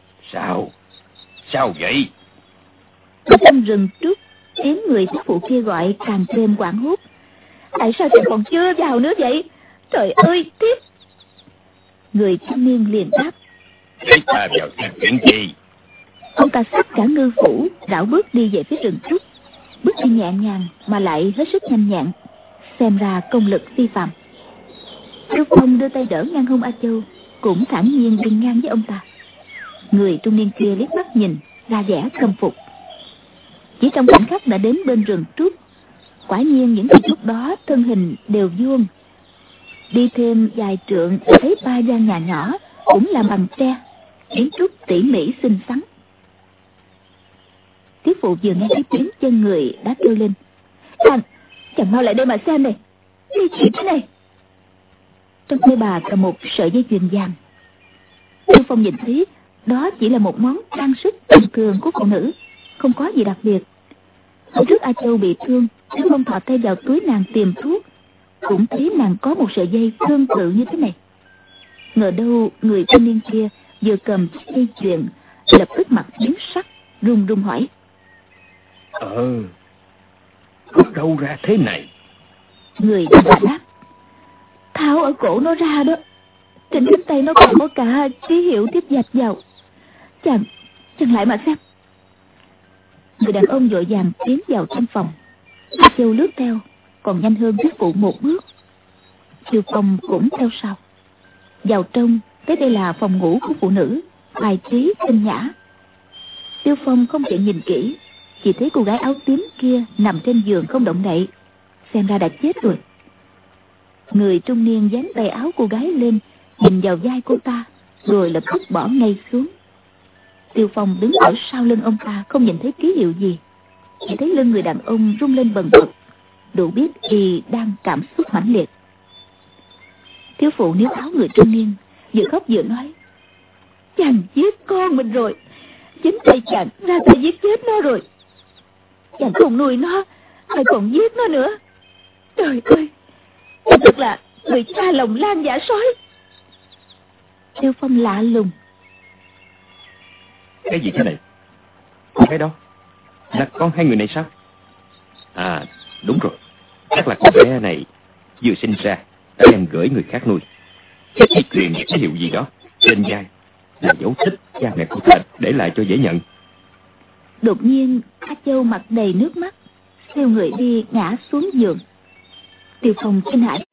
Sao vậy? Ở trong rừng trúc, tiếng người thiếu phụ kia gọi càng thêm hoảng hốt: Tại sao chàng còn chưa vào nữa vậy? Trời ơi, tiếp! Người trung niên liền đáp: Để ta vào xem chuyện gì. Ông ta xách cả Ngư Phủ, rảo bước đi về phía rừng trúc, bước đi nhẹ nhàng mà lại hết sức nhanh nhẹn, xem ra công lực phi phàm. Tiêu Phong đưa tay đỡ ngang hông A Châu, cũng thản nhiên đi ngang với ông ta. Người trung niên kia liếc mắt nhìn, ra vẻ khâm phục. Chỉ trong khoảnh khắc đã đến bên rừng trúc. Quả nhiên những cây trúc đó thân hình đều vuông. Đi thêm vài trượng thấy 3 gian nhà nhỏ cũng làm bằng tre, kiến trúc tỉ mỉ xinh xắn. Thiếu phụ vừa nghe thấy tiếng chân người đã kêu lên: Chàng mau lại đây mà xem này, cái chuyện thế này. Trong tay bà cầm một sợi dây chuyền vàng. Tiêu Phong nhìn thấy đó chỉ là một món trang sức bình thường của phụ nữ, không có gì đặc biệt. Hôm trước A Châu bị thương, Tiêu Phong thò tay vào túi nàng tìm thuốc, cũng thấy nàng có một sợi dây tương tự như thế này. Ngờ đâu người thanh niên kia vừa cầm dây chuyền, lập tức mặt biến sắc, run run hỏi: Có đâu ra thế này? Người đã đáp: Tháo ở cổ nó ra đó, trên cánh tay nó còn có cả ký hiệu tiếp dạch vào. Chàng lại mà xem. Người đàn ông vội vàng tiến vào trong phòng. A Châu lướt theo, còn nhanh hơn thiếu phụ một bước. Tiêu Phong cũng theo sau. Vào trong thấy đây là phòng ngủ của phụ nữ, bài trí tinh nhã. Tiêu Phong không tiện nhìn kỹ, chỉ thấy cô gái áo tím kia nằm trên giường không động đậy, xem ra đã chết rồi. Người trung niên dán tay áo cô gái lên, nhìn vào vai cô ta, rồi lập tức bỏ ngay xuống. Tiêu Phong đứng ở sau lưng ông ta, không nhìn thấy ký hiệu gì, chỉ thấy lưng người đàn ông rung lên bần bật, đủ biết y đang cảm xúc mãnh liệt. Thiếu phụ níu áo người trung niên, vừa khóc vừa nói: Chàng giết con mình rồi, chính tay chàng ra tay giết chết nó rồi. Chàng không nuôi nó, Ai còn giết nó nữa. Trời ơi, thật là người cha lòng lang dạ sói. Tiêu Phong lạ lùng. Cái gì thế này? Con cái đó là con hai người này sao? À đúng rồi, chắc là con bé này vừa sinh ra đã đem gửi người khác nuôi. Chắc chỉ truyền những cái hiệu gì đó trên vai là dấu tích cha mẹ của ta để lại cho dễ nhận. Đột nhiên A Châu mặt đầy nước mắt, theo người đi ngã xuống giường. Tiêu Phong kinh hãi.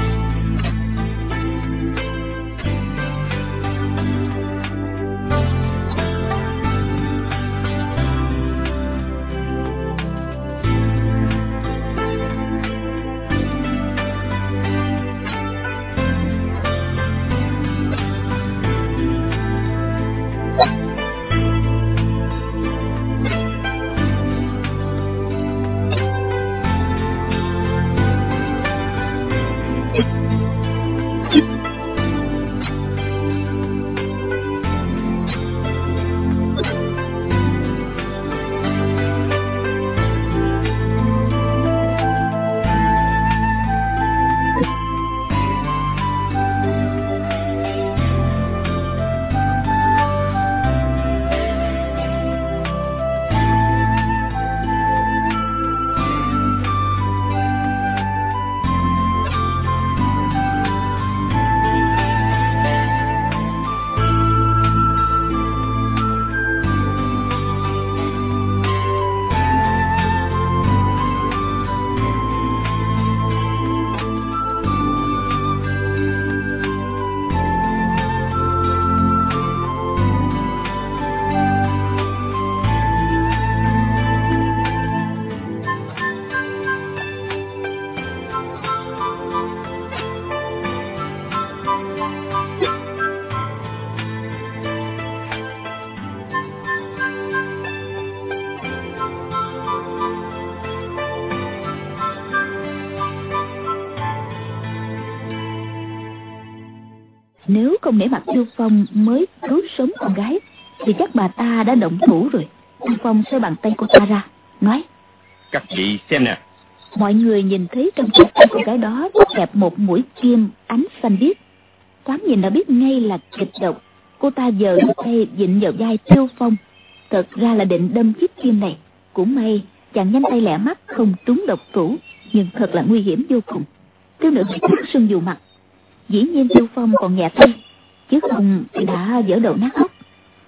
Nếu không nể mặt Tiêu Phong mới cứu sống con gái thì chắc bà ta đã động thủ rồi. Tiêu Phong xoay bàn tay cô ta ra, nói: Các vị xem nè. Mọi người nhìn thấy trong tay con gái đó có kẹp một mũi kim ánh xanh biếc. Thoáng nhìn đã biết ngay là kịch độc. Cô ta giơ tay vịn vào vai Tiêu Phong. Thật ra là định đâm chiếc kim này. Cũng may chàng nhanh tay lẹ mắt không trúng độc thủ, nhưng thật là nguy hiểm vô cùng. Thiếu nữ bị cắt sưng dù mặt. Dĩ nhiên Tiêu Phong còn nhẹ tay, chứ không thì đã vỡ đầu nát óc.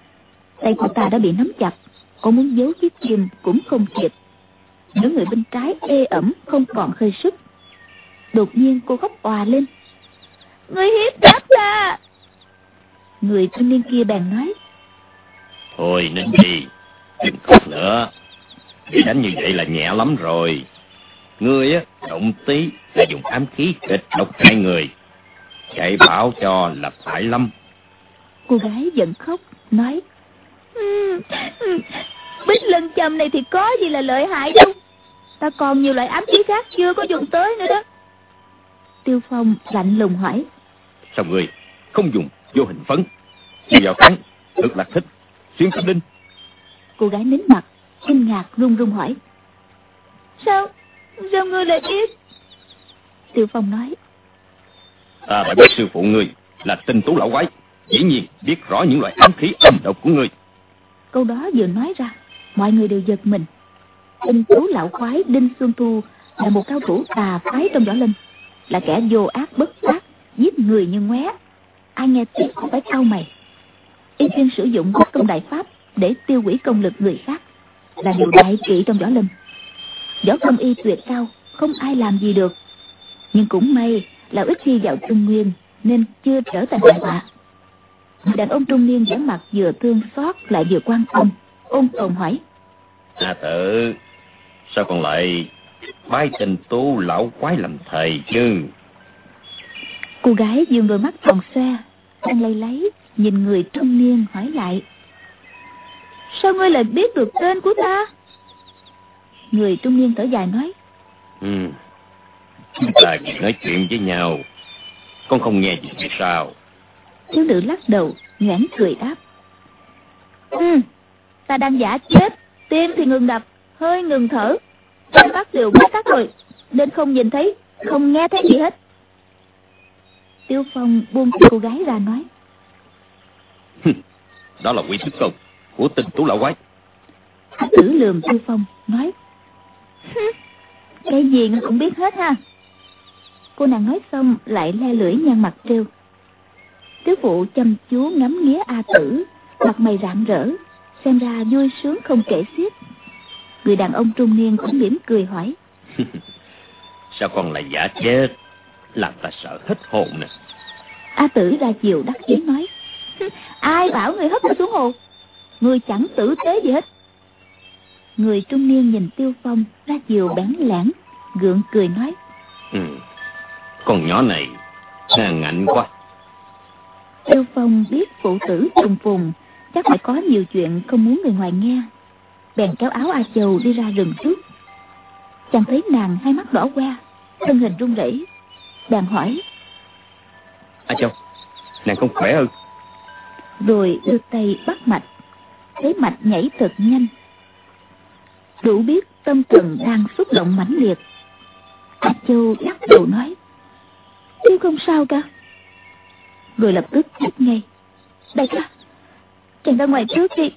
Tay cô ta đã bị nắm chặt, có muốn giấu chiếc kim cũng không kịp. Những người bên trái ê ẩm không còn hơi sức. Đột nhiên cô khóc òa lên: Người hiếp đáp ta! Người thanh niên kia bèn nói: Thôi nín đi, đừng khóc nữa. Bị đánh như vậy là nhẹ lắm rồi. Ngươi á, động tí là dùng ám khí kịch độc hai người, chạy bảo cho là phải lắm. Cô gái giận khóc nói: Bích lân châm này thì có gì là lợi hại đâu. Ta còn nhiều loại ám khí khác chưa có dùng tới nữa đó. Tiêu Phong lạnh lùng hỏi: Sao ngươi không dùng vô hình phấn, đi vào cắn, thực là thích xuyên tâm linh? Cô gái nín mặt, kinh ngạc run run hỏi: Sao ngươi lại biết? Tiêu Phong nói: Ta đã biết sư phụ ngươi là Tinh Tú lão quái, dĩ nhiên biết rõ những loại ám khí âm độc của ngươi. Câu đó vừa nói ra, mọi người đều giật mình. Tinh Tú lão quái Đinh Xuân Thu là một cao thủ tà phái trong võ lâm, là kẻ vô ác bất tác, giết người như ngoé. Ai nghe tiếng cũng phải cau mày. Y chuyên sử dụng bất công đại pháp để tiêu hủy công lực người khác, là điều đại kỵ trong võ lâm. Võ công y tuyệt cao, không ai làm gì được. Nhưng cũng may là ít khi vào Trung Nguyên nên chưa trở thành đại họa. Đàn ông trung niên vẻ mặt vừa thương xót lại vừa quan tâm, ôn tồn hỏi: A Tự, sao còn lại bái Tinh Tú lão quái làm thầy chứ? Cô gái dương đôi mắt tròn xoe, đang lay lấy nhìn người trung niên hỏi lại: Sao ngươi lại biết được tên của ta? Người trung niên thở dài nói: Chúng ta chỉ nói chuyện với nhau, con không nghe gì hay sao? Thiếu nữ lắc đầu, nhoẻn cười đáp: Ta đang giả chết, tim thì ngừng đập, hơi ngừng thở. Đôi mắt đều bế tắc rồi, nên không nhìn thấy, không nghe thấy gì hết. Tiêu Phong buông cô gái ra nói. Đó là quy thức công của Tinh Tú lão quái. A Tử lườm Tiêu Phong nói. Cái gì nó cũng biết hết ha. Cô nàng nói xong lại le lưỡi nhăn mặt trêu. Tứ phụ chăm chú ngắm nghía A Tử, mặt mày rạng rỡ, xem ra vui sướng không kể xiết. Người đàn ông trung niên cũng mỉm cười hỏi. Sao con lại giả chết, làm ta sợ hết hồn nè. A Tử ra chiều đắc ý nói. Ai bảo người hất ta xuống hồ, người chẳng tử tế gì hết. Người trung niên nhìn Tiêu Phong ra chiều bẽn lẽn, gượng cười nói. Con nhỏ này ngạnh quá. Tiêu Phong biết phụ tử trùng phùng chắc phải có nhiều chuyện không muốn người ngoài nghe, bèn kéo áo A Châu đi ra rừng trước. Chàng thấy nàng hai mắt đỏ que, thân hình run rẩy, bèn hỏi. A Châu, nàng không khỏe ư? Rồi đưa tay bắt mạch, thấy mạch nhảy thật nhanh, đủ biết tâm thần đang xúc động mãnh liệt. A Châu lắc đầu nói. Tiêu không sao cả. Rồi lập tức chết ngay. Đại ca, chàng ra ngoài trước đi,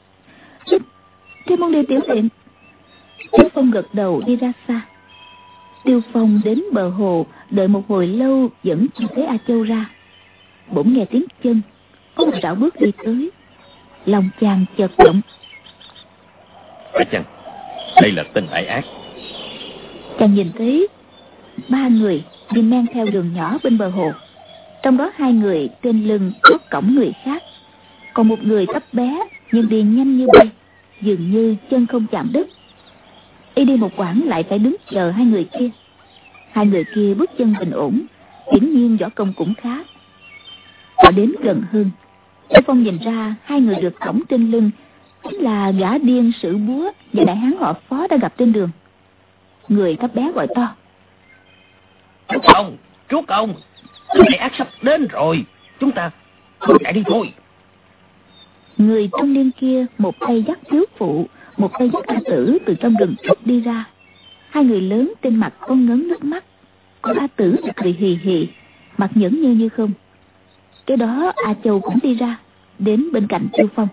Thế muốn đi tiểu tiện. Tiêu Phong gật đầu đi ra xa. Tiêu Phong đến bờ hồ, đợi một hồi lâu vẫn chưa thấy A Châu ra. Bỗng nghe tiếng chân, có một rảo bước đi tới. Lòng chàng chợt động. Phải chăng đây là tên ải ác? Chàng nhìn thấy 3 người đi men theo đường nhỏ bên bờ hồ. Trong đó 2 người trên lưng có cõng người khác, còn một người thấp bé nhưng đi nhanh như bay, dường như chân không chạm đất. Y đi một quãng lại phải đứng chờ 2 người kia. 2 người kia bước chân bình ổn, hiển nhiên võ công cũng khá. Họ đến gần hơn, Tiêu Phong nhìn ra 2 người được cõng trên lưng chính là gã điên sử búa và đại hán họ Phó đã gặp trên đường. Người thấp bé gọi to. Chúa công, đại ác sắp đến rồi, chúng ta thôi chạy đi thôi. Người trung niên kia một tay dắt thiếu phụ, một tay dắt A Tử từ trong rừng trúc đi ra. 2 người lớn trên mặt có ngấn nước mắt, còn A Tử thì cười hì hì, mặt nhẫn nhơ như không. Cái đó A Châu cũng đi ra, đến bên cạnh Tiêu Phong.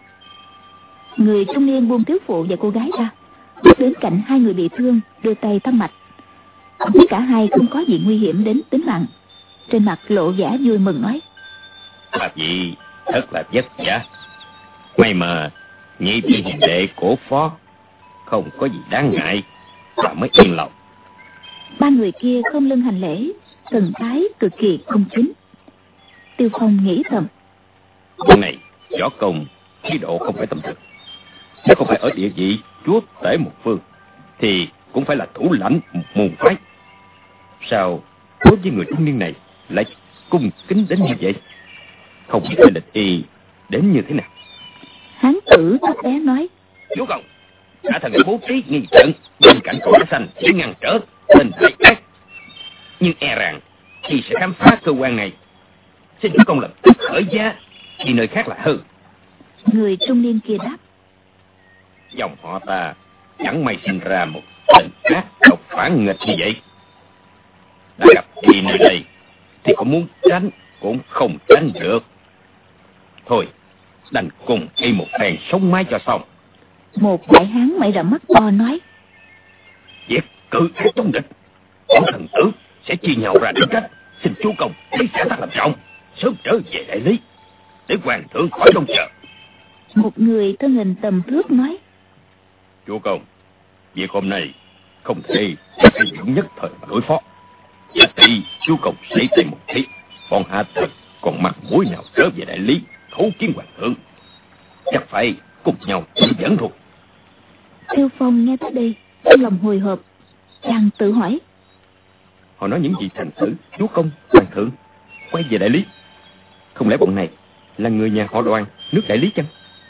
Người trung niên buông thiếu phụ và cô gái ra, bước đến cạnh 2 người bị thương, đưa tay thăm mạch. Tất cả 2 không có gì nguy hiểm đến tính mạng, trên mặt lộ vẻ vui mừng nói. Bà vị thật là vất vả. May mà nhị vị hiền đệ của Phó không có gì đáng ngại, bà mới yên lòng. 3 người kia không lưng hành lễ, thần thái cực kỳ công chính. Tiêu Phong nghĩ thầm. Lần này võ công khí độ không phải tầm thường. Nếu không phải ở địa vị chúa tể một phương thì cũng phải là thủ lãnh một môn phái. Sao đối với người trung niên này lại cung kính đến như vậy? Không biết tên địch y đến như thế nào? Hán tử thấp bé nói. Chúa công, cả thần đã bố trí nghi trận bên cạnh cỏ xanh để ngăn trở tên đại ác, nhưng e rằng khi sẽ khám phá cơ quan này, xin chúa công lập tức khởi giá đi nơi khác là hơn. Người trung niên kia đáp. Dòng họ ta chẳng may sinh ra một tên ác độc phản nghịch như vậy. Đã gặp đi nơi đây thì có muốn tránh cũng không tránh được. Thôi, đành cùng y một phen sống mái cho xong. Một đại hán mày rậm mắt to nói. Việc cự ác chống địch, bọn thần tử sẽ chia nhau ra để trách. Xin chúa công lấy xã tắc làm trọng, sớm trở về đại lý để hoàng thượng khỏi trông chờ. Một người thân hình tầm thước nói. Chúa công, việc hôm nay không thể phải dụng nhất thời mà đối phó. Giả tỷ chúa công xảy tay một thế, bọn hạ thần còn mặt mũi nào trở về đại lý khấu kiến hoàng thượng. Chắc phải cùng nhau dẫn thôi. Tiêu Phong nghe tới đây trong lòng hồi hộp, chàng tự hỏi. Họ nói những gì thành tử, chúa công, hoàng thượng quay về đại lý? Không lẽ bọn này là người nhà họ Đoàn nước đại lý chăng?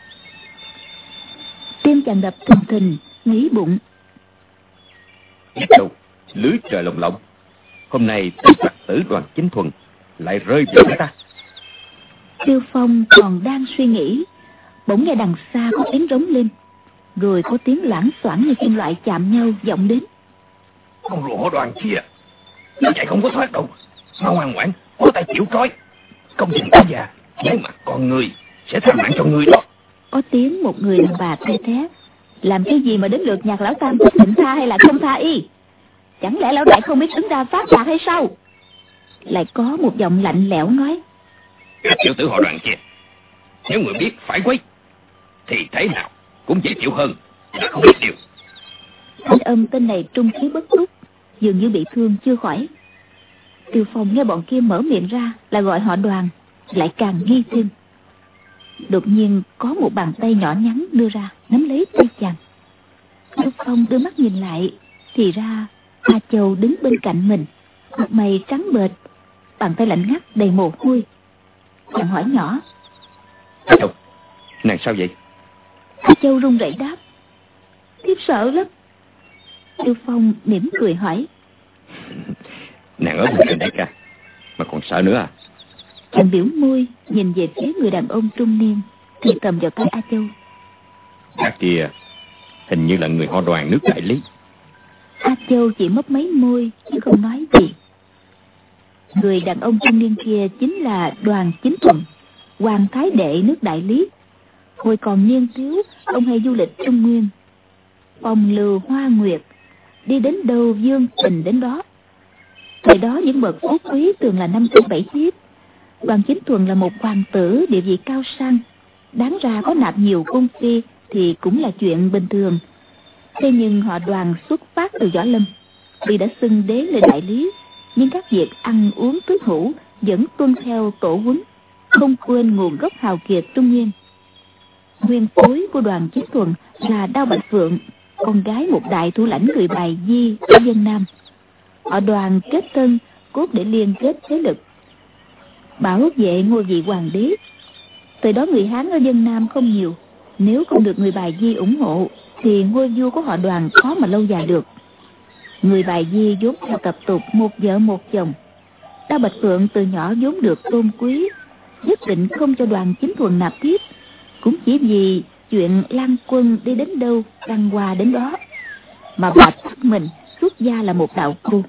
Tim chàng đập thình thình, nghĩ bụng. Biết đâu lưới trời lồng lộng, hôm nay tên phật tử Đoàn Chính Thuần lại rơi về ta. Tiêu Phong còn đang suy nghĩ, bỗng nghe đằng xa có tiếng rống lên, rồi có tiếng loảng xoảng như kim loại chạm nhau vọng đến. Con rùa họ Đoàn kia, nó chạy không có thoát đâu. Mau ngoan ngoãn, có tay chịu trói. Công trình có già, nếu mà con người sẽ tha mạng cho người đó. Có tiếng một người đàn bà thê thét. Làm cái gì mà đến lượt Nhạc lão tam quyết định tha hay là không tha y? Chẳng lẽ lão đại không biết đứng ra phát đạt hay sao? Lại có một giọng lạnh lẽo nói: Các tiểu tử họ Đoàn kia, nếu người biết phải quấy thì thế nào cũng dễ chịu hơn là không biết điều. Thanh âm tên này trung khí bất túc, dường như bị thương chưa khỏi. Tiêu Phong nghe bọn kia mở miệng ra là gọi họ Đoàn, lại càng nghi thêm. Đột nhiên có một bàn tay nhỏ nhắn đưa ra nắm lấy tay chàng. Tiêu Phong đưa mắt nhìn lại, thì ra A Châu đứng bên cạnh mình, mặt mày trắng bệch, bàn tay lạnh ngắt đầy mồ hôi. Chàng hỏi nhỏ: A Châu, nàng sao vậy? A Châu run rẩy đáp: Thiếp sợ lắm. Tiêu Phong mỉm cười hỏi: Nàng ở bên cạnh đại ca mà còn sợ nữa à? Chàng biểu môi nhìn về phía người đàn ông trung niên, thì thầm vào tai A Châu: Gã kia hình như là người họ Đoàn nước Đại Lý. A Châu chỉ mấp máy môi chứ không nói gì. Người đàn ông trung niên kia chính là Đoàn Chính Thuận, hoàng thái đệ nước Đại Lý. Hồi còn niên thiếu, ông hay du lịch Trung Nguyên, phong lưu hoa nguyệt, đi đến đâu dương tình đến đó. Thời đó những bậc phú quý thường là 5 妻 7 thiếp. Đoàn Chính Thuần là một hoàng tử địa vị cao sang, đáng ra có nạp nhiều cung phi thì cũng là chuyện bình thường. Thế nhưng họ Đoàn xuất phát từ Võ Lâm, tuy đã xưng đế lên Đại Lý, nhưng các việc ăn uống tứ hữu vẫn tuân theo tổ huấn, không quên nguồn gốc hào kiệt Trung Nguyên. Nguyên phối của Đoàn Chính Thuần là Đao Bạch Phượng, con gái một đại thủ lãnh người Bài Di ở Vân Nam. Họ Đoàn kết thân cốt để liên kết thế lực, bảo vệ ngôi vị hoàng đế. Từ đó người Hán ở Vân Nam không nhiều, nếu không được người Bài Di ủng hộ thì ngôi vua của họ Đoàn khó mà lâu dài được. Người Bài Di vốn theo tập tục một vợ một chồng. Đao Bạch Phượng từ nhỏ vốn được tôn quý, nhất định không cho Đoàn Chính Thuần nạp tiếp, cũng chỉ vì chuyện Lan Quân đi đến đâu đăng hoa đến đó, mà bà bắt mình xuất gia là một đạo cô.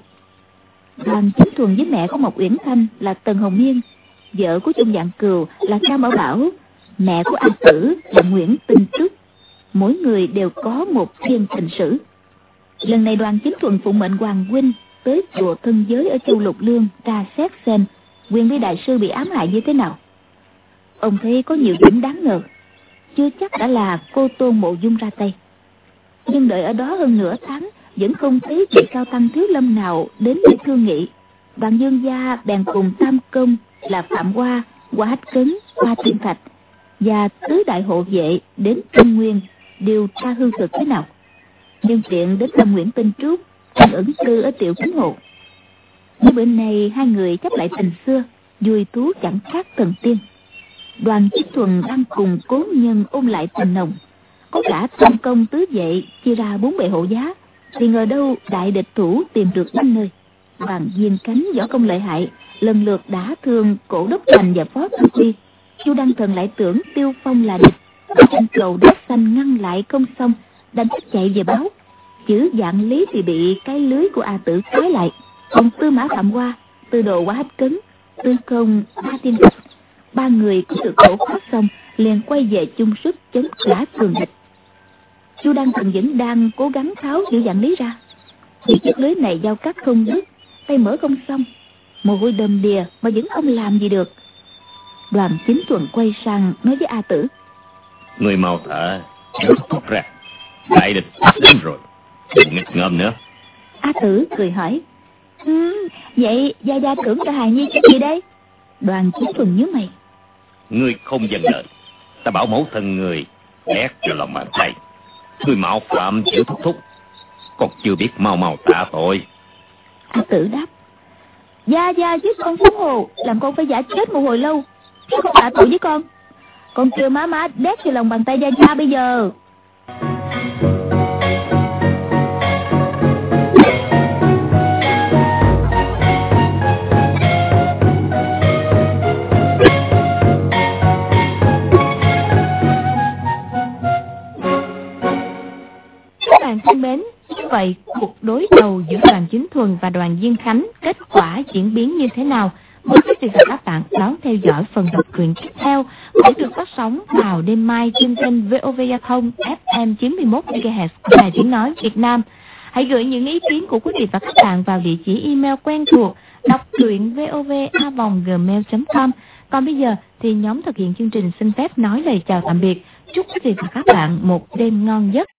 Đoàn Chính Thuần với mẹ của Mộc Uyển Thanh là Tần Hồng Miên, vợ của Trung Dạng Cừu là Cam Bảo Bảo, mẹ của A Tử là Nguyễn Tinh Trúc. Mỗi người đều có một thiên tình sử. Lần này Đoàn Chính Thuần phụng mệnh hoàng huynh tới chùa Thân Giới ở Châu Lục Lương tra xét xem Quyền Bí đại sư bị ám hại như thế nào. Ông thấy có nhiều điểm đáng ngờ, chưa chắc đã là cô Tôn Mộ Dung ra tay. Nhưng đợi ở đó hơn nửa tháng vẫn không thấy vị cao tăng thiếu lâm nào đến để thương nghị. Đoàn Dương gia bèn cùng tam công là Phạm Hoa, Hoa Hách Cấn, Hoa Tiên Thạch và tứ đại hộ vệ đến Trung Nguyên điều tra hư thực thế nào. Nhân tiện đến thăm Nguyễn Tinh Trúc đang ẩn cư ở Tiểu Kính Hồ. Như bữa nay hai người chấp lại tình xưa, vui thú chẳng khác thần tiên. Đoàn Chính Thuần đang cùng cố nhân ôn lại tình nồng, có cả tam công tứ vệ chia ra 4 bề hộ giá, thì ngờ đâu đại địch thủ tìm được đến nơi. Bằng Diên Cánh võ công lợi hại, lần lượt đã thương Cổ Đốc Thành và Phó Thư Quy. Chu Đăng Thần lại tưởng Tiêu Phong là địch, tranh cầu đất xanh ngăn lại không xong, đành chạy về báo. Chữ Dạng Lý thì bị cái lưới của A Tử trói lại. Còn Tư Mã Phạm Hoa, Tư Đồ Hoa Hách Cấn, Tư Công, Hoa Tiên Thạch, 3 người có sự khổ phát xong liền quay về chung sức chống trả cường địch. Chu Đăng Thần vẫn đang cố gắng tháo chữ Dạng Lý ra, vì chiếc lưới này giao cắt không đứt, tay mở không xong, mồ hôi đầm đìa mà vẫn không làm gì được. Đoàn Chính Thuần quay sang nói với A Tử: Người mau thở thuốc ra, đại địch đến rồi, đừng nghịch ngợm nữa. A Tử cười hỏi: Vậy gia gia thưởng cho hài nhi cái gì đây? Đoàn Chính Thuần nhớ mày: Ngươi không dâng lời, ta bảo mẫu thân người ghét cho lòng bàn tay. Ngươi mạo phạm chịu thúc, còn chưa biết mau tạ tội. A Tử đáp: Gia gia giết con xấu hồ, làm con phải giả chết một hồi lâu, chứ không tạ tội với con. Con kêu má đét cho lòng bàn tay gia gia bây giờ. Các bạn thân mến, chúng vậy, cuộc đối đầu giữa đoàn Chính Thuần và đoàn Diên Khánh kết quả diễn biến như thế nào? Mời quý vị và các bạn đón theo dõi phần đọc truyện tiếp theo sẽ được phát sóng vào đêm mai trên kênh VOV Giao thông FM 91 MHz của Đài Tiếng nói Việt Nam. Hãy gửi những ý kiến của quý vị và các bạn vào địa chỉ email quen thuộc đọc truyện vova@gmail.com. Còn bây giờ thì nhóm thực hiện chương trình xin phép nói lời chào tạm biệt. Chúc quý vị và các bạn một đêm ngon giấc.